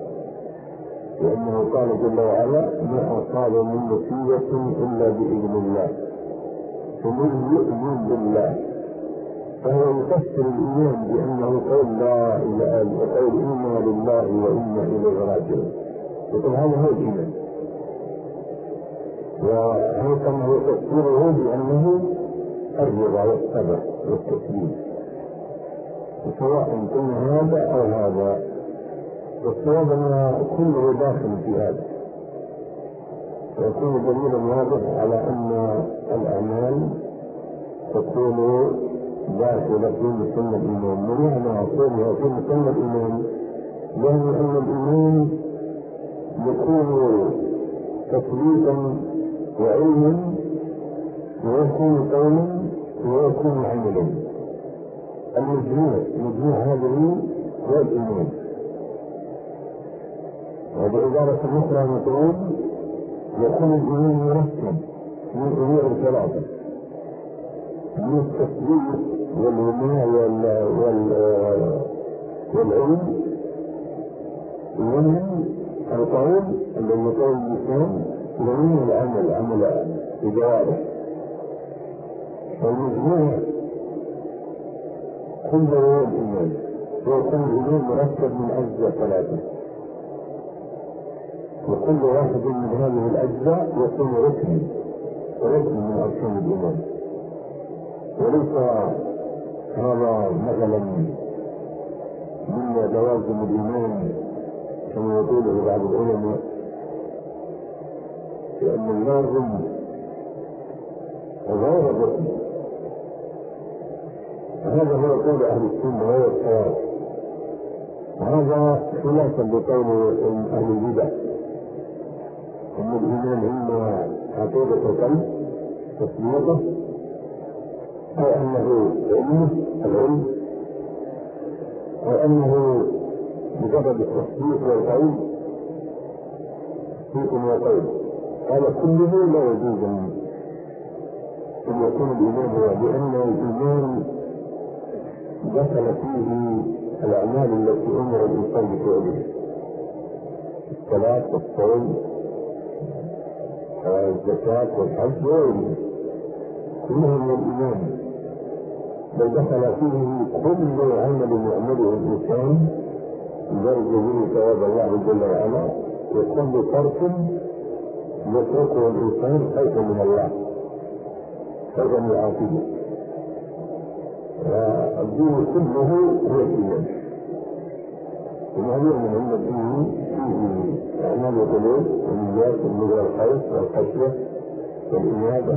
C: لأنه قال جل وعلا ما أصاب من مصيبة إلا بإذن الله، فمن يؤمن بالله فهو يفسر الإيمان بأنه قول لا إله إلا قول إنا لله وإنا إليه راجعون، يقول هذا هو الإيمان. وهيثم يفسره بأنه الرضا والصبر والتسليم، سواء كان هذا أو هذا، والصواب أن كله داخل في هذا، ويكون دليلا واضح على أن الأعمال تكون داخلة في مسمى الإيمان. ومعنى أقولها في مسمى الإيمان لأن الإيمان يكون تصديقا وعلما، ويكون قولا، ويكون عملا. المجموع هذه هو الإيمان. وبعبارة أخرى نقول يكون الإيمان مركب من أمور ثلاثة، من التصديق والإيمان والعلم، ومن القول الذي يقول الإنسان، ومن العمل عمل الجوارح. فالمجموع كله هو الإيمان، ويكون الإيمان مركب من أجزاء ثلاثة، وكل واحد من هذه الأجزاء يكون ركن من أركان الإيمان. وليس هذا مثلا من لوازم الإيمان كما يقوله بعض العلماء، لأن اللازم غير الركن. هذا هو قول أهل السنة وهو الصواب، وهذا خلافا لقول أهل البدع أن الإيمان إما عقيدة القلب تصديقه، أو أنه علمه العلم، أو أنه مجرد التصديق والقول قال كله لا يجوز أن يكون الإيمان هو، لأن الإيمان دخل فيه الأعمال التي أمر الإنسان بفعلها، الصلاة والصوم والزكاة والحج وغيرها، كلها من الإيمان، بل دخل فيه كل عمل يعمله الإنسان يرجو به ثواب الله جل وعلا، وكل ترك يتركه الإنسان خوفا من الله، خوفا من العاقبة. والدين كله هو الإيمان، ومعلوم أن الدين فيه أعمال القلوب والنيات من الخوف والخشية والإنابة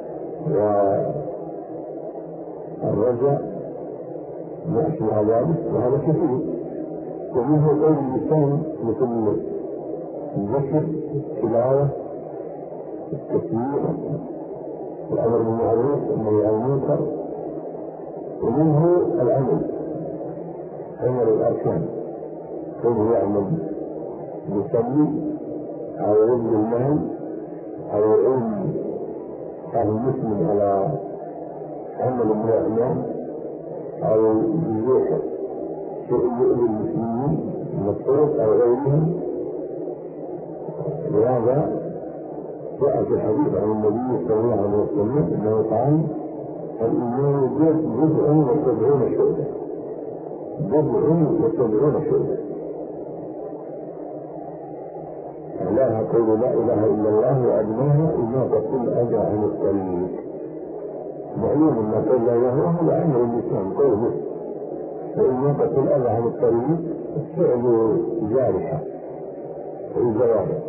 C: والرجاء مع ذلك، وهذا كثير. ومنه قول اللسان مثل الذكر، التلاوة، التسميع، الأمر بالمعروف والنهي عن المنكر. ومنه العمل، عمل الأركان، كونه يعمل يصلي أو يرد المال أو يعين أهل المسلم على عمل من الأعمال، أو يزيح شيء يؤذي المسلمين من الطرق أو غيرهم. لهذا جاء في الحديث عن النبي صلى الله عليه وسلم أنه قال الإيمان جزء وسبعون شعبة، أعلاها قول لا إله إلا الله، وأدناها إماطة الأذى عن الطريق. معلوم ما قال لا يهوه هذا أمر اللسان قوله، فإن يقف الأذى عن الطريق الفعل جارحة والجوارح.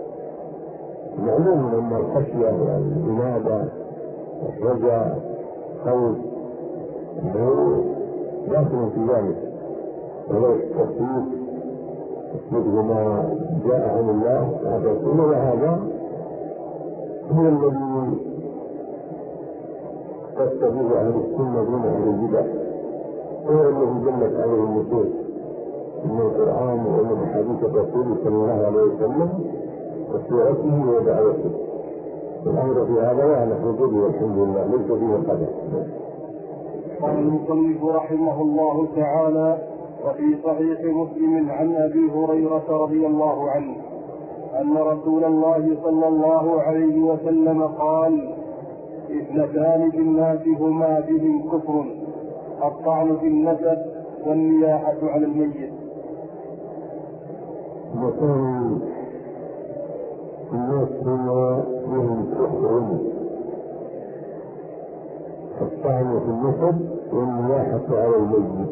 C: معلوم أن الخشية والإنابة والرجاء خوف أنه داخل في ذلك، ولو التصديق مثل ما جاء عن الله وعن رسوله، وهذا هو الذي تتبع أهل السنة دون أهل البدع، هو الذي دلت عليه النصوص من القرآن ومن حديث الرسول صلى الله عليه وسلم وسيرته ودعوته. الأمر في هذا وعلى حدوده والحمد لله ليس فيه قدر.
A: قال المصنف رحمه الله تعالى: وفي صحيح مسلم عن أبي هريرة رضي الله عنه أن رسول الله صلى الله عليه وسلم قال: اثنتان في الناس هما بهم كفر، الطعن في النسب والنياحة على الميت.
C: وكان الناس هما بهم كفر، الطعن في النسب والنياحة على الميت.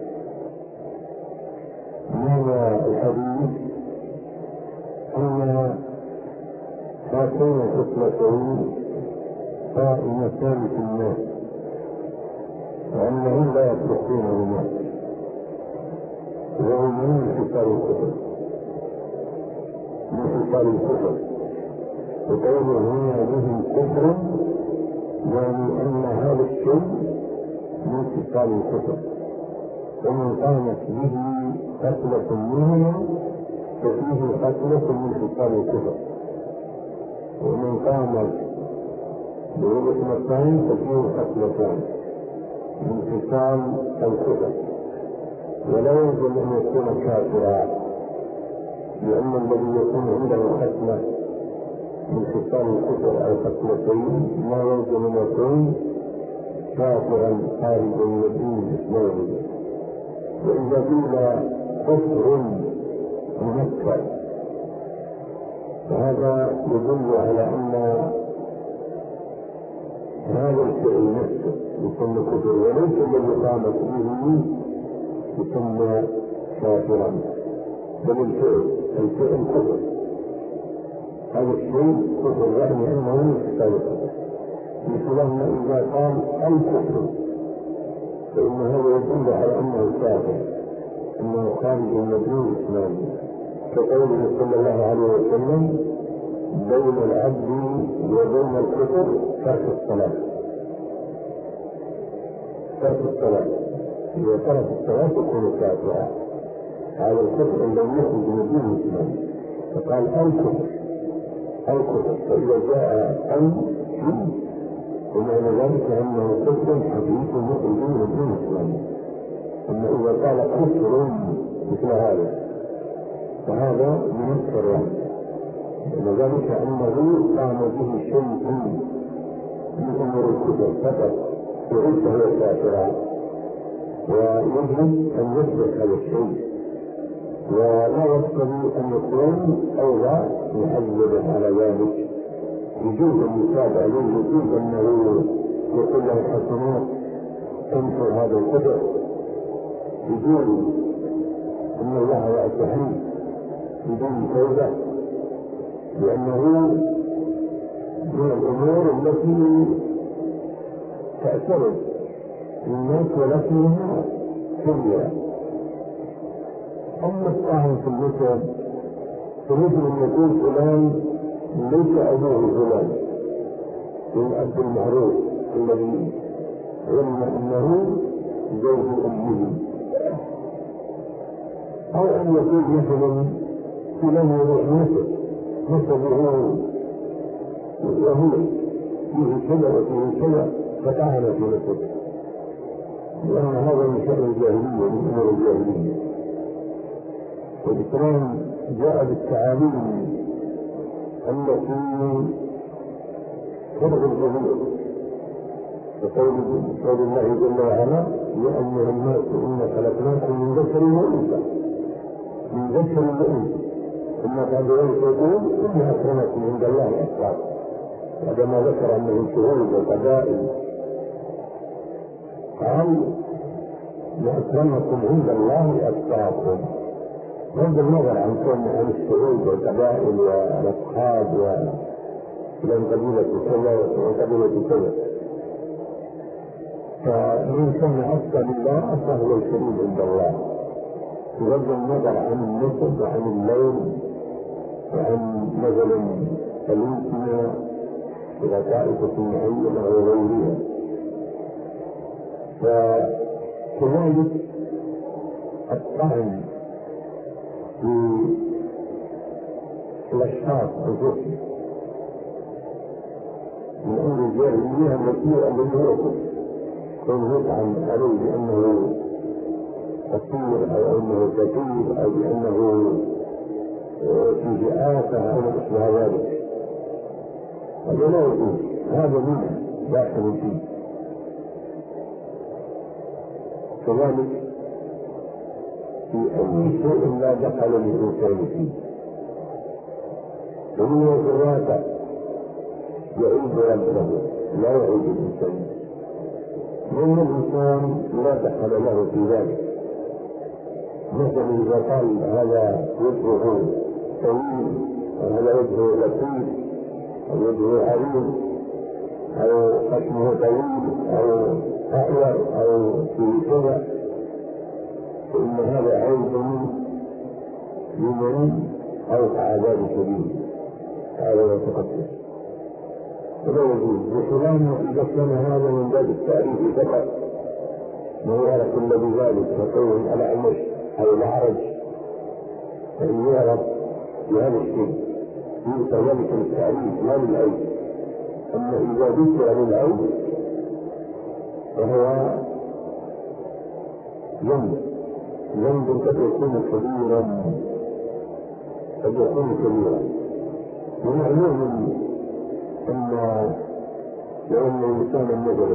C: هذا الحديث أن هاتين الخصلتين قائمتان في الناس، وأنهم لا يتركونهما، وهم من خصال الكفر، من خصال الكفر. وقوله هنا بهم كفر يعني أن هذا الشيء من خصال الكفر، ومن قامت به قتلة منهما ففيه قتلة من خصال الكفر، ومن قامت بغلة الثاني ففيه قتلتان من خصال الكفر. ولا يجب أن يكون كافرا، لأن الذي يكون عنده قتلة من خصال الكفر أو قتلتين لا يجب أن يكون كافرا خارجا من الدين الإسلامي. وإذا قيل كفر منكر فهذا يدل على أن هذا الفعل نفسه يسمى كفر، وليس الذي قامت به يسمى كافرا، بل الفعل كفر. هذا الشيء كفر يعني أنه من خصال الكفر، مثل إذا قال الكفر فإن هذا يدل على أنه كافر، أنه خارج من الدين الإسلامي، كقوله صلى الله عليه وسلم: بين العبد وبين الكفر ترك الصلاة. ترك الصلاة، إذا ترك الصلاة يكون كافرا، هذا الكفر الذي يخرج من الدين الإسلامي. فقال الكفر، فإذا جاء ومعنى ذلك أنه كفر حقيقي مخرج من الدين الإسلامي. أما إذا قال كفر مثل هذا فهذا منكر، لأن ذلك أنه قام به شيء من أمور الكفر فقط وليس هو كافرا، ويجب أن يثبت هذا الشيء، ولا يقتضي أن يكون أو لا يحذر على ذلك. يجوز أن يصاب عليه، يجوز أنه يقول له حسنات تنشر هذا الكفر، يجوز أن الله يعتحيه بدون توبة، لأنه من الأمور التي تعترض الناس ولكنها كبيرة. أما الطعن في النسب فمثل أن يقول فلان ليس أبوه فلان من عبد المعروف الذي علم أنه زوج أمه، أو أن يقول مثلا فلان يروح نسبه يهود فيه كذا وفيه كذا فتعالى في نسبه، لأن هذا من شأن الجاهلية، من أمور الجاهلية. والإسلام جاء بالتعاليم التي ترغب الجميع، وقول الله جل وعلا: يا أيها الناس إنا خلقناكم من ذكر وأنثى، من ذكر وأنثى، ثم بعد ذلك يقول: إن أكرمكم عند الله أتقاكم. هذا ما ذكر أنه شهود وقبائل قال لأكرمكم عند الله أتقاكم، بغض النظر عن الشعوب والقبائل والأصحاب ومن قبيلة كذا ومن قبيلة كذا، فمن كان أتقى لله فهو الكريم عند الله، بغض النظر عن النسب وعن اللون وعن مثلا الانتماء إلى طائفة معينة أو غيرها. وكذلك الطعن في الأشخاص أنفسهم من أمر الجاهلية التي هو كون يطعن عليه بأنه قصير أو أنه كثير أو بأنه في آفة أو مثل ذلك، هذا لا يجوز، هذا منه داخل فيه. كذلك في أي شيء لا دخل للإنسان فيه، وهو في الواقع يعيد ربه لا يعيد الإنسان، لأن الإنسان لا دخل له في ذلك. مثلا إذا قال هذا وجهه طويل وهذا وجهه لطيف أو وجهه عريض أو خشمه طويل أو أعور أو في كذا، فإن هذا عيب لمن أوقع ذلك به، هذا يتقدم فلا يجوز. بخلاف إذا كان هذا من باب التعريف فقط، ما يعرف إلا بذلك كقول الأعمش أو الأعرج، فإن يعرف بهذا الشيء يؤتى ذلك للتعريف لا للعيب. أما إذا ذكر للعيب فهو ذنب قد يكون كبيرا، ومعلوم أن لو أن الإنسان مثلا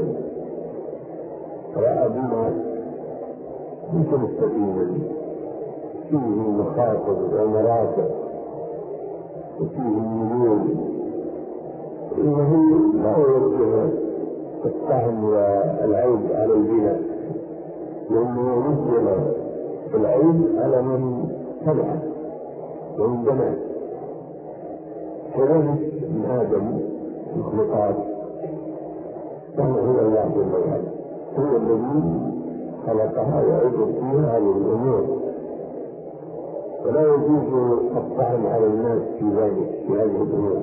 C: رأى بما ليس مستقيما فيه مخاطر ومراتب وفيه ميول، إنه لا يوجه الطعن والعيب على البناء، لأنه يوجه العيب على من تبعه ومن بناه. كذلك من آدم المخلوقات فهو الله جل وعلا، هو الذي خلقها وأجر فيها هذه الأمور، ولا يجوز الطعن على الناس في ذلك في هذه الأمور،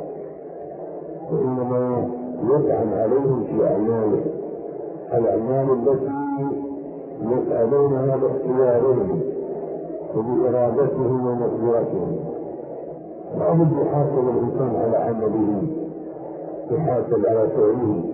C: وإنما يطعن عليهم في أعمالهم، الأعمال التي يسألونها باختيارهم وبإرادتهم ومقدرتهم. لا بد يحاسب الإنسان على عمله، يحاسب على فعله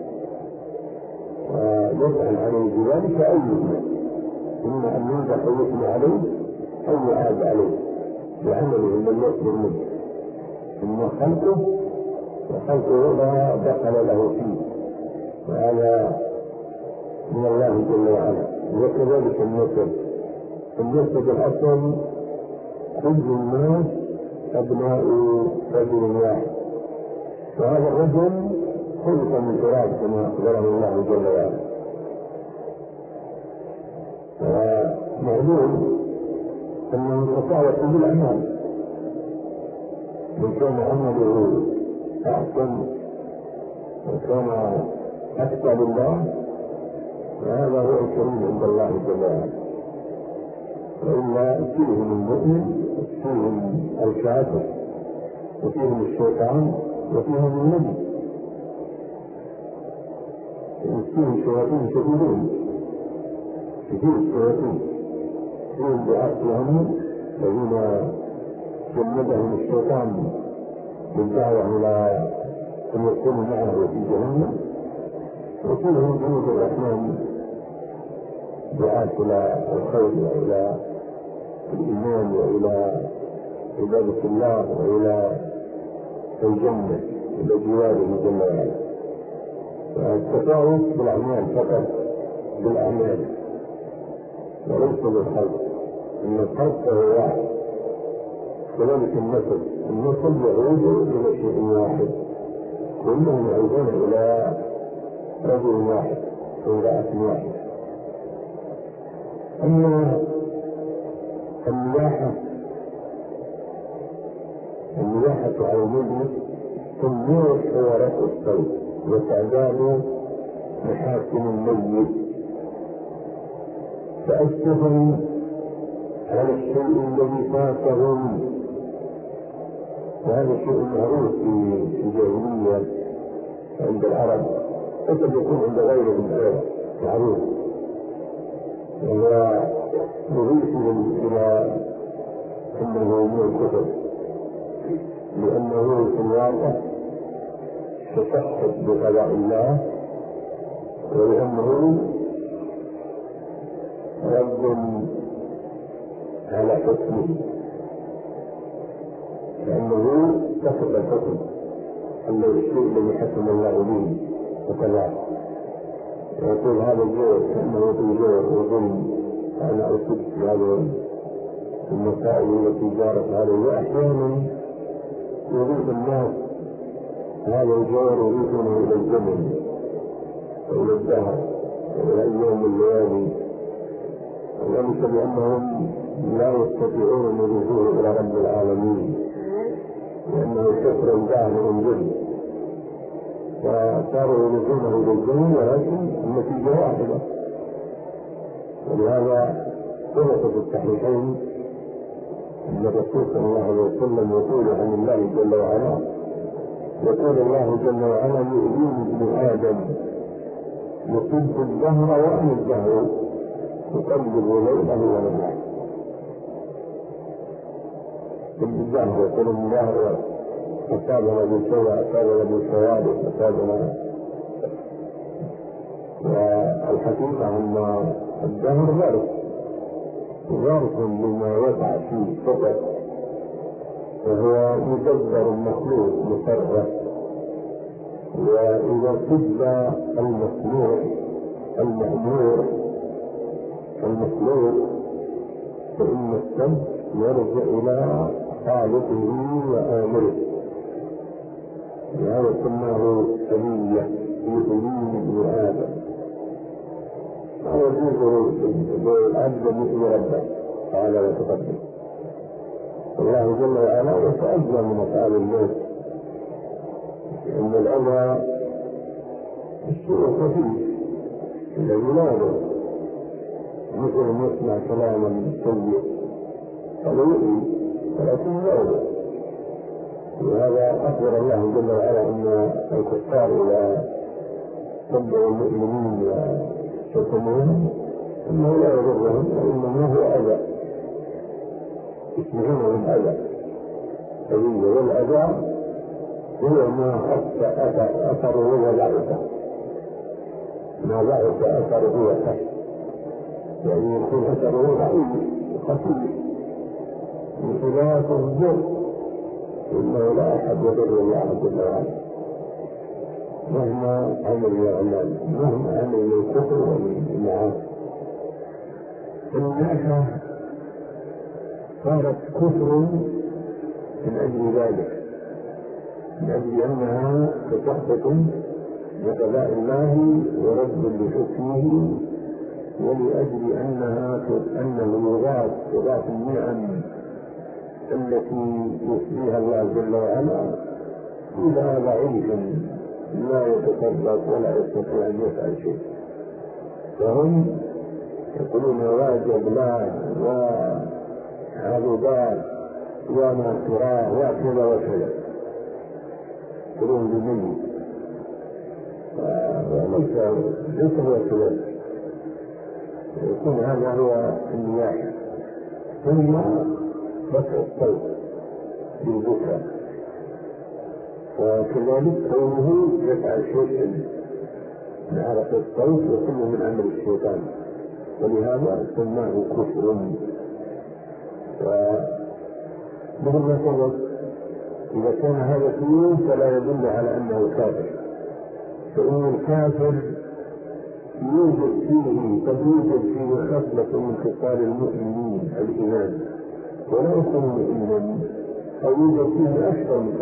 C: ويطعن عليه بذلك أو يثنى، إما أن ينجح ويثنى عليه أو يعاد عليه بعمله الذي يصدر منه، إما خلقه وخلقه لا دخل له فيه، وهذا من الله جل وعلا. وكذلك النسب الأصل كل الناس أبناء رجل واحد، وهذا الرجل خلق من تراب كما أخبره الله جل وعلا. ومعلوم أنه تفاوت بالأعمال، من كان عمله أحسن وكان أتقى لله وهذا هو الكريم عند الله جل وعلا، وإلا فيهم المؤمن وفيهم الكافر وفيهم الشيطان وفيهم النبي، فيهم شياطين كثيرون، كثير الشياطين فيهم بأصلهم الذين جندهم الشيطان بالدعوة إلى أن يكونوا معه في جهنم، وفيهم جنود الرحمن دعاة إلى الخير وإلى الإيمان وإلى عبادة الله وإلى الجنة إلى جواره جل وعلا. التفاوت بالأعمال فقط، بالأعمال وليس بالخلق، إن الخلق هو واحد. كذلك النسل يعود إلى شيء واحد، كلهم يعودون إلى رجل واحد، امرأة واحدة. أما النياحة على المجلس تنوير حوارات الصوت وتعداد محاكم الميت، تأسفا على الشيء الذي فاتهم، وهذا شيء معروف في الجاهلية عند العرب، وقد يكون عند غيرهم أيضا معروف، وهو يضيف إلى أنه من الكفر، لأنه في الواقع تشحط بقضاء الله، ولأنه رد على حكمه، لأنه تفق الحكم أن الشيء الذي حكم الله به وكذا، ويقول هذا الجور كأنه في جور وظلم. أنا أصدق هذه المسائل التي جارت عليه، وأحيانا يضيف الناس هذا الجور يضيفونه إلى الزمن وإلى الدهر وإلى اليوم والليالي، وذلك لأنهم لا يستطيعون أن يرجعوا إلى رب العالمين، لأنه شكر داهر جد، فصاروا يرجعونه إلى الزمن، ولكن النتيجة واحدة. ولهذا ثبت في الصحيحين أن الرسول صلى الله عليه وسلم يقول عن الله جل وعلا، يقول الله جل وعلا: يؤذيني ابن آدم يصب الدهر وأنا الدهر يقلب ليله ونهاره. الدهر يقول الدهر أصابنا بالسوء، أصابنا بالسواد، أصابنا، والحقيقة أن الدهر ظرف لما وقع فيه فقط، وهو يدبر المخلوق مصرف. وإذا سب المأمور فإن السب يرجع إلى خالقه وآمره، لهذا سماه سبية يؤذيه ابن آدم. هذا يجوز للعبد يؤذي ربه تعالى وتقدم. الله جل وعلا يتأذى من أفعال الناس، إن الأذى الشيء خفيف الذي لا يضر، مثل أن يسمع كلاما سيء فلا يؤذي ولكن لا يضر. ولهذا أخبر الله جل وعلا أن الكفار إذا سبوا المؤمنين وشتموهم أنه لا يضرهم، وإنما هو أذى، يسمعون بالأذى. والأذى هو ما أثره وضعفه، ما ضعف أثره وخف، يعني يكون أثره ضعيف خفيف بخلاف الضر، إنه لا أحد يضر الله جل وعلا مهما عمل الأعمال، مهما عمل الكفر والمعاصي. الناحية صارت كفر من أجل ذلك، من أجل أنها تسقط بقضاء الله ورد لحكمه، ولأجل أنه يضاف النعم التي يحييها الله جل وعلا إلى ضعيف لا يتصرف ولا يستطيع أن يفعل شيء، فهم يقولون واجب لا وعبودات وما تراه وكذا وكذا، يقولون بميت، وليس هو كذا. يكون هذا هو النياحة. ثم رفع الصوت بالبكاء، وكذلك كونه يفعل شيء مع رفع الصوت وكله من أمر الشيطان، ولهذا سماه كفر. ومهما سبق إذا كان هذا فيه فلا يدل على أنه كافر، فإن الكافر يوجد فيه قد يوجد فيه خصلة من خصال المؤمنين الإيمان، ولا يكون مؤمنا، أو يوجد فيه أكثر من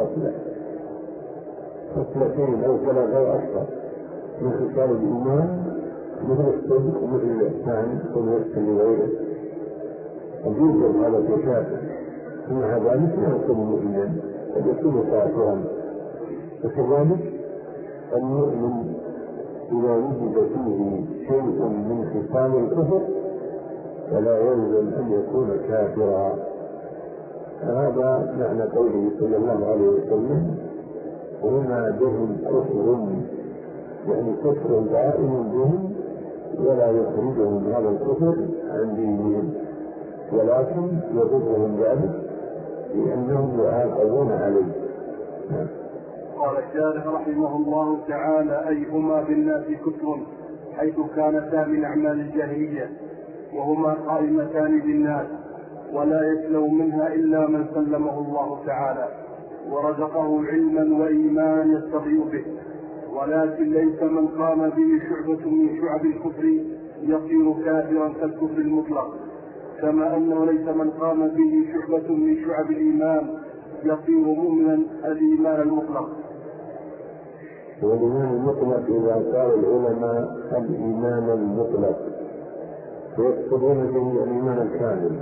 C: خصلتين أو ثلاثة أو أكثر من خصال الإيمان، مثل الصدق ومثل الإحسان والوصف لغيره، قد يوجد هذا التشابه، مع ذلك لا يكون مؤمنا، قد يكون كافرا. وكذلك المؤمن إذا وجد فيه شيء من خصال الكفر فلا يلزم أن يكون كافرا. هذا معنى قوله صلى الله عليه وسلم: وما بهم كفر، يعني كفر دائم بهم ولا يخرجهم هذا الكفر عن دينهم، ولكن يضرهم ذلك لأنهم يعاقبون عليه.
A: قال الشارح رحمه الله تعالى: أي هما بالناس كفر، حيث كانتا من أعمال الجاهلية، وهما قائمتان بالناس، ولا يسلو منها إلا من سلمه الله تعالى ورزقه علما وإيمانا يستطيع به، ولكن ليس من قام به شعبة من شعب الكفر يصير كافرا كالكفر المطلق، كما أنه ليس من قام به شعبة من شعب الإيمان يصير مؤمنا الإيمان المطلق.
C: والإيمان المطلق إذا قال العلماء الإيمان المطلق ويقصدون به الإيمان الكامل،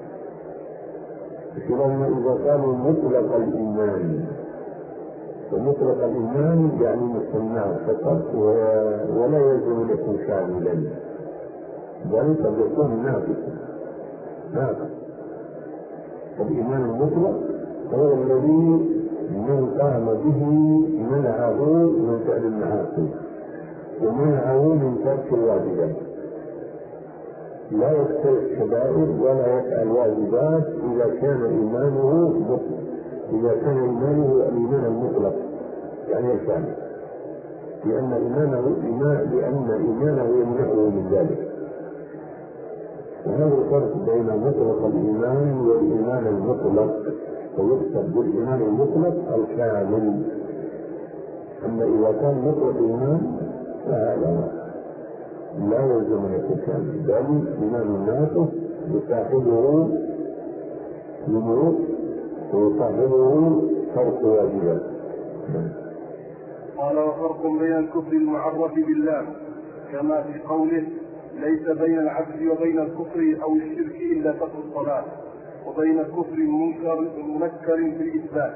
C: إذا قالوا مطلق الإيمان، ومطلق الإيمان يعني مسماه فقط ولا يلزم أن يكون كاملا، بل قد يكون ناقصا. الإيمان المطلق هو الذي من قام به منعه من فعل المعاصي ومنعه من ترك الواجبات، لا يكثر الكبائر ولا يفعل الواجبات إذا كان إيمانه الإيمان المطلق يعني الكامل، لأن إيمانه يمنعه من ذلك. وهذا الفرق بين مطلق الإيمان والإيمان المطلق، ويقصد بالإيمان المطلق الكامل. أما إذا كان مطلق الإيمان فهذا لا يلزم أن يكون كامل، بل إيمان ناقص يصاحبه يموت ويصاحبه ترك واجبات.
A: قال: وفرق بين الكفر المعرف بالله، كما في قوله: ليس بين العبد وبين الكفر أو الشرك إلا ترك الصلاة، وبين كفر منكر في الإثبات.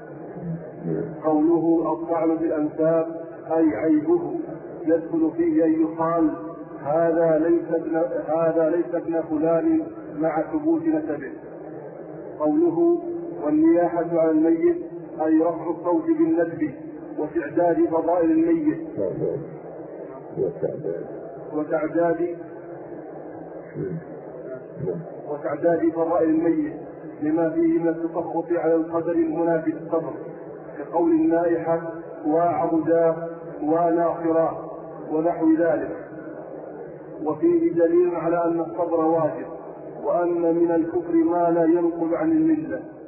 A: قوله: الطعن بالأنساب أي عيبه، يدخل فيه أن يقال: هذا ليس ابن فلان مع ثبوت نسبه. قوله: والنياحة على الميت أي رفع الصوت بالندب وتعداد فضائل الميت وتعداد فضائل الميت لما فيه من التسخط على القدر المنافي الصبر، كقول النائحة: وعبدا وناصرا ونحو ذلك. وفيه دليل على أن الصبر واجب، وأن من الكفر ما لا ينقل عن الملة،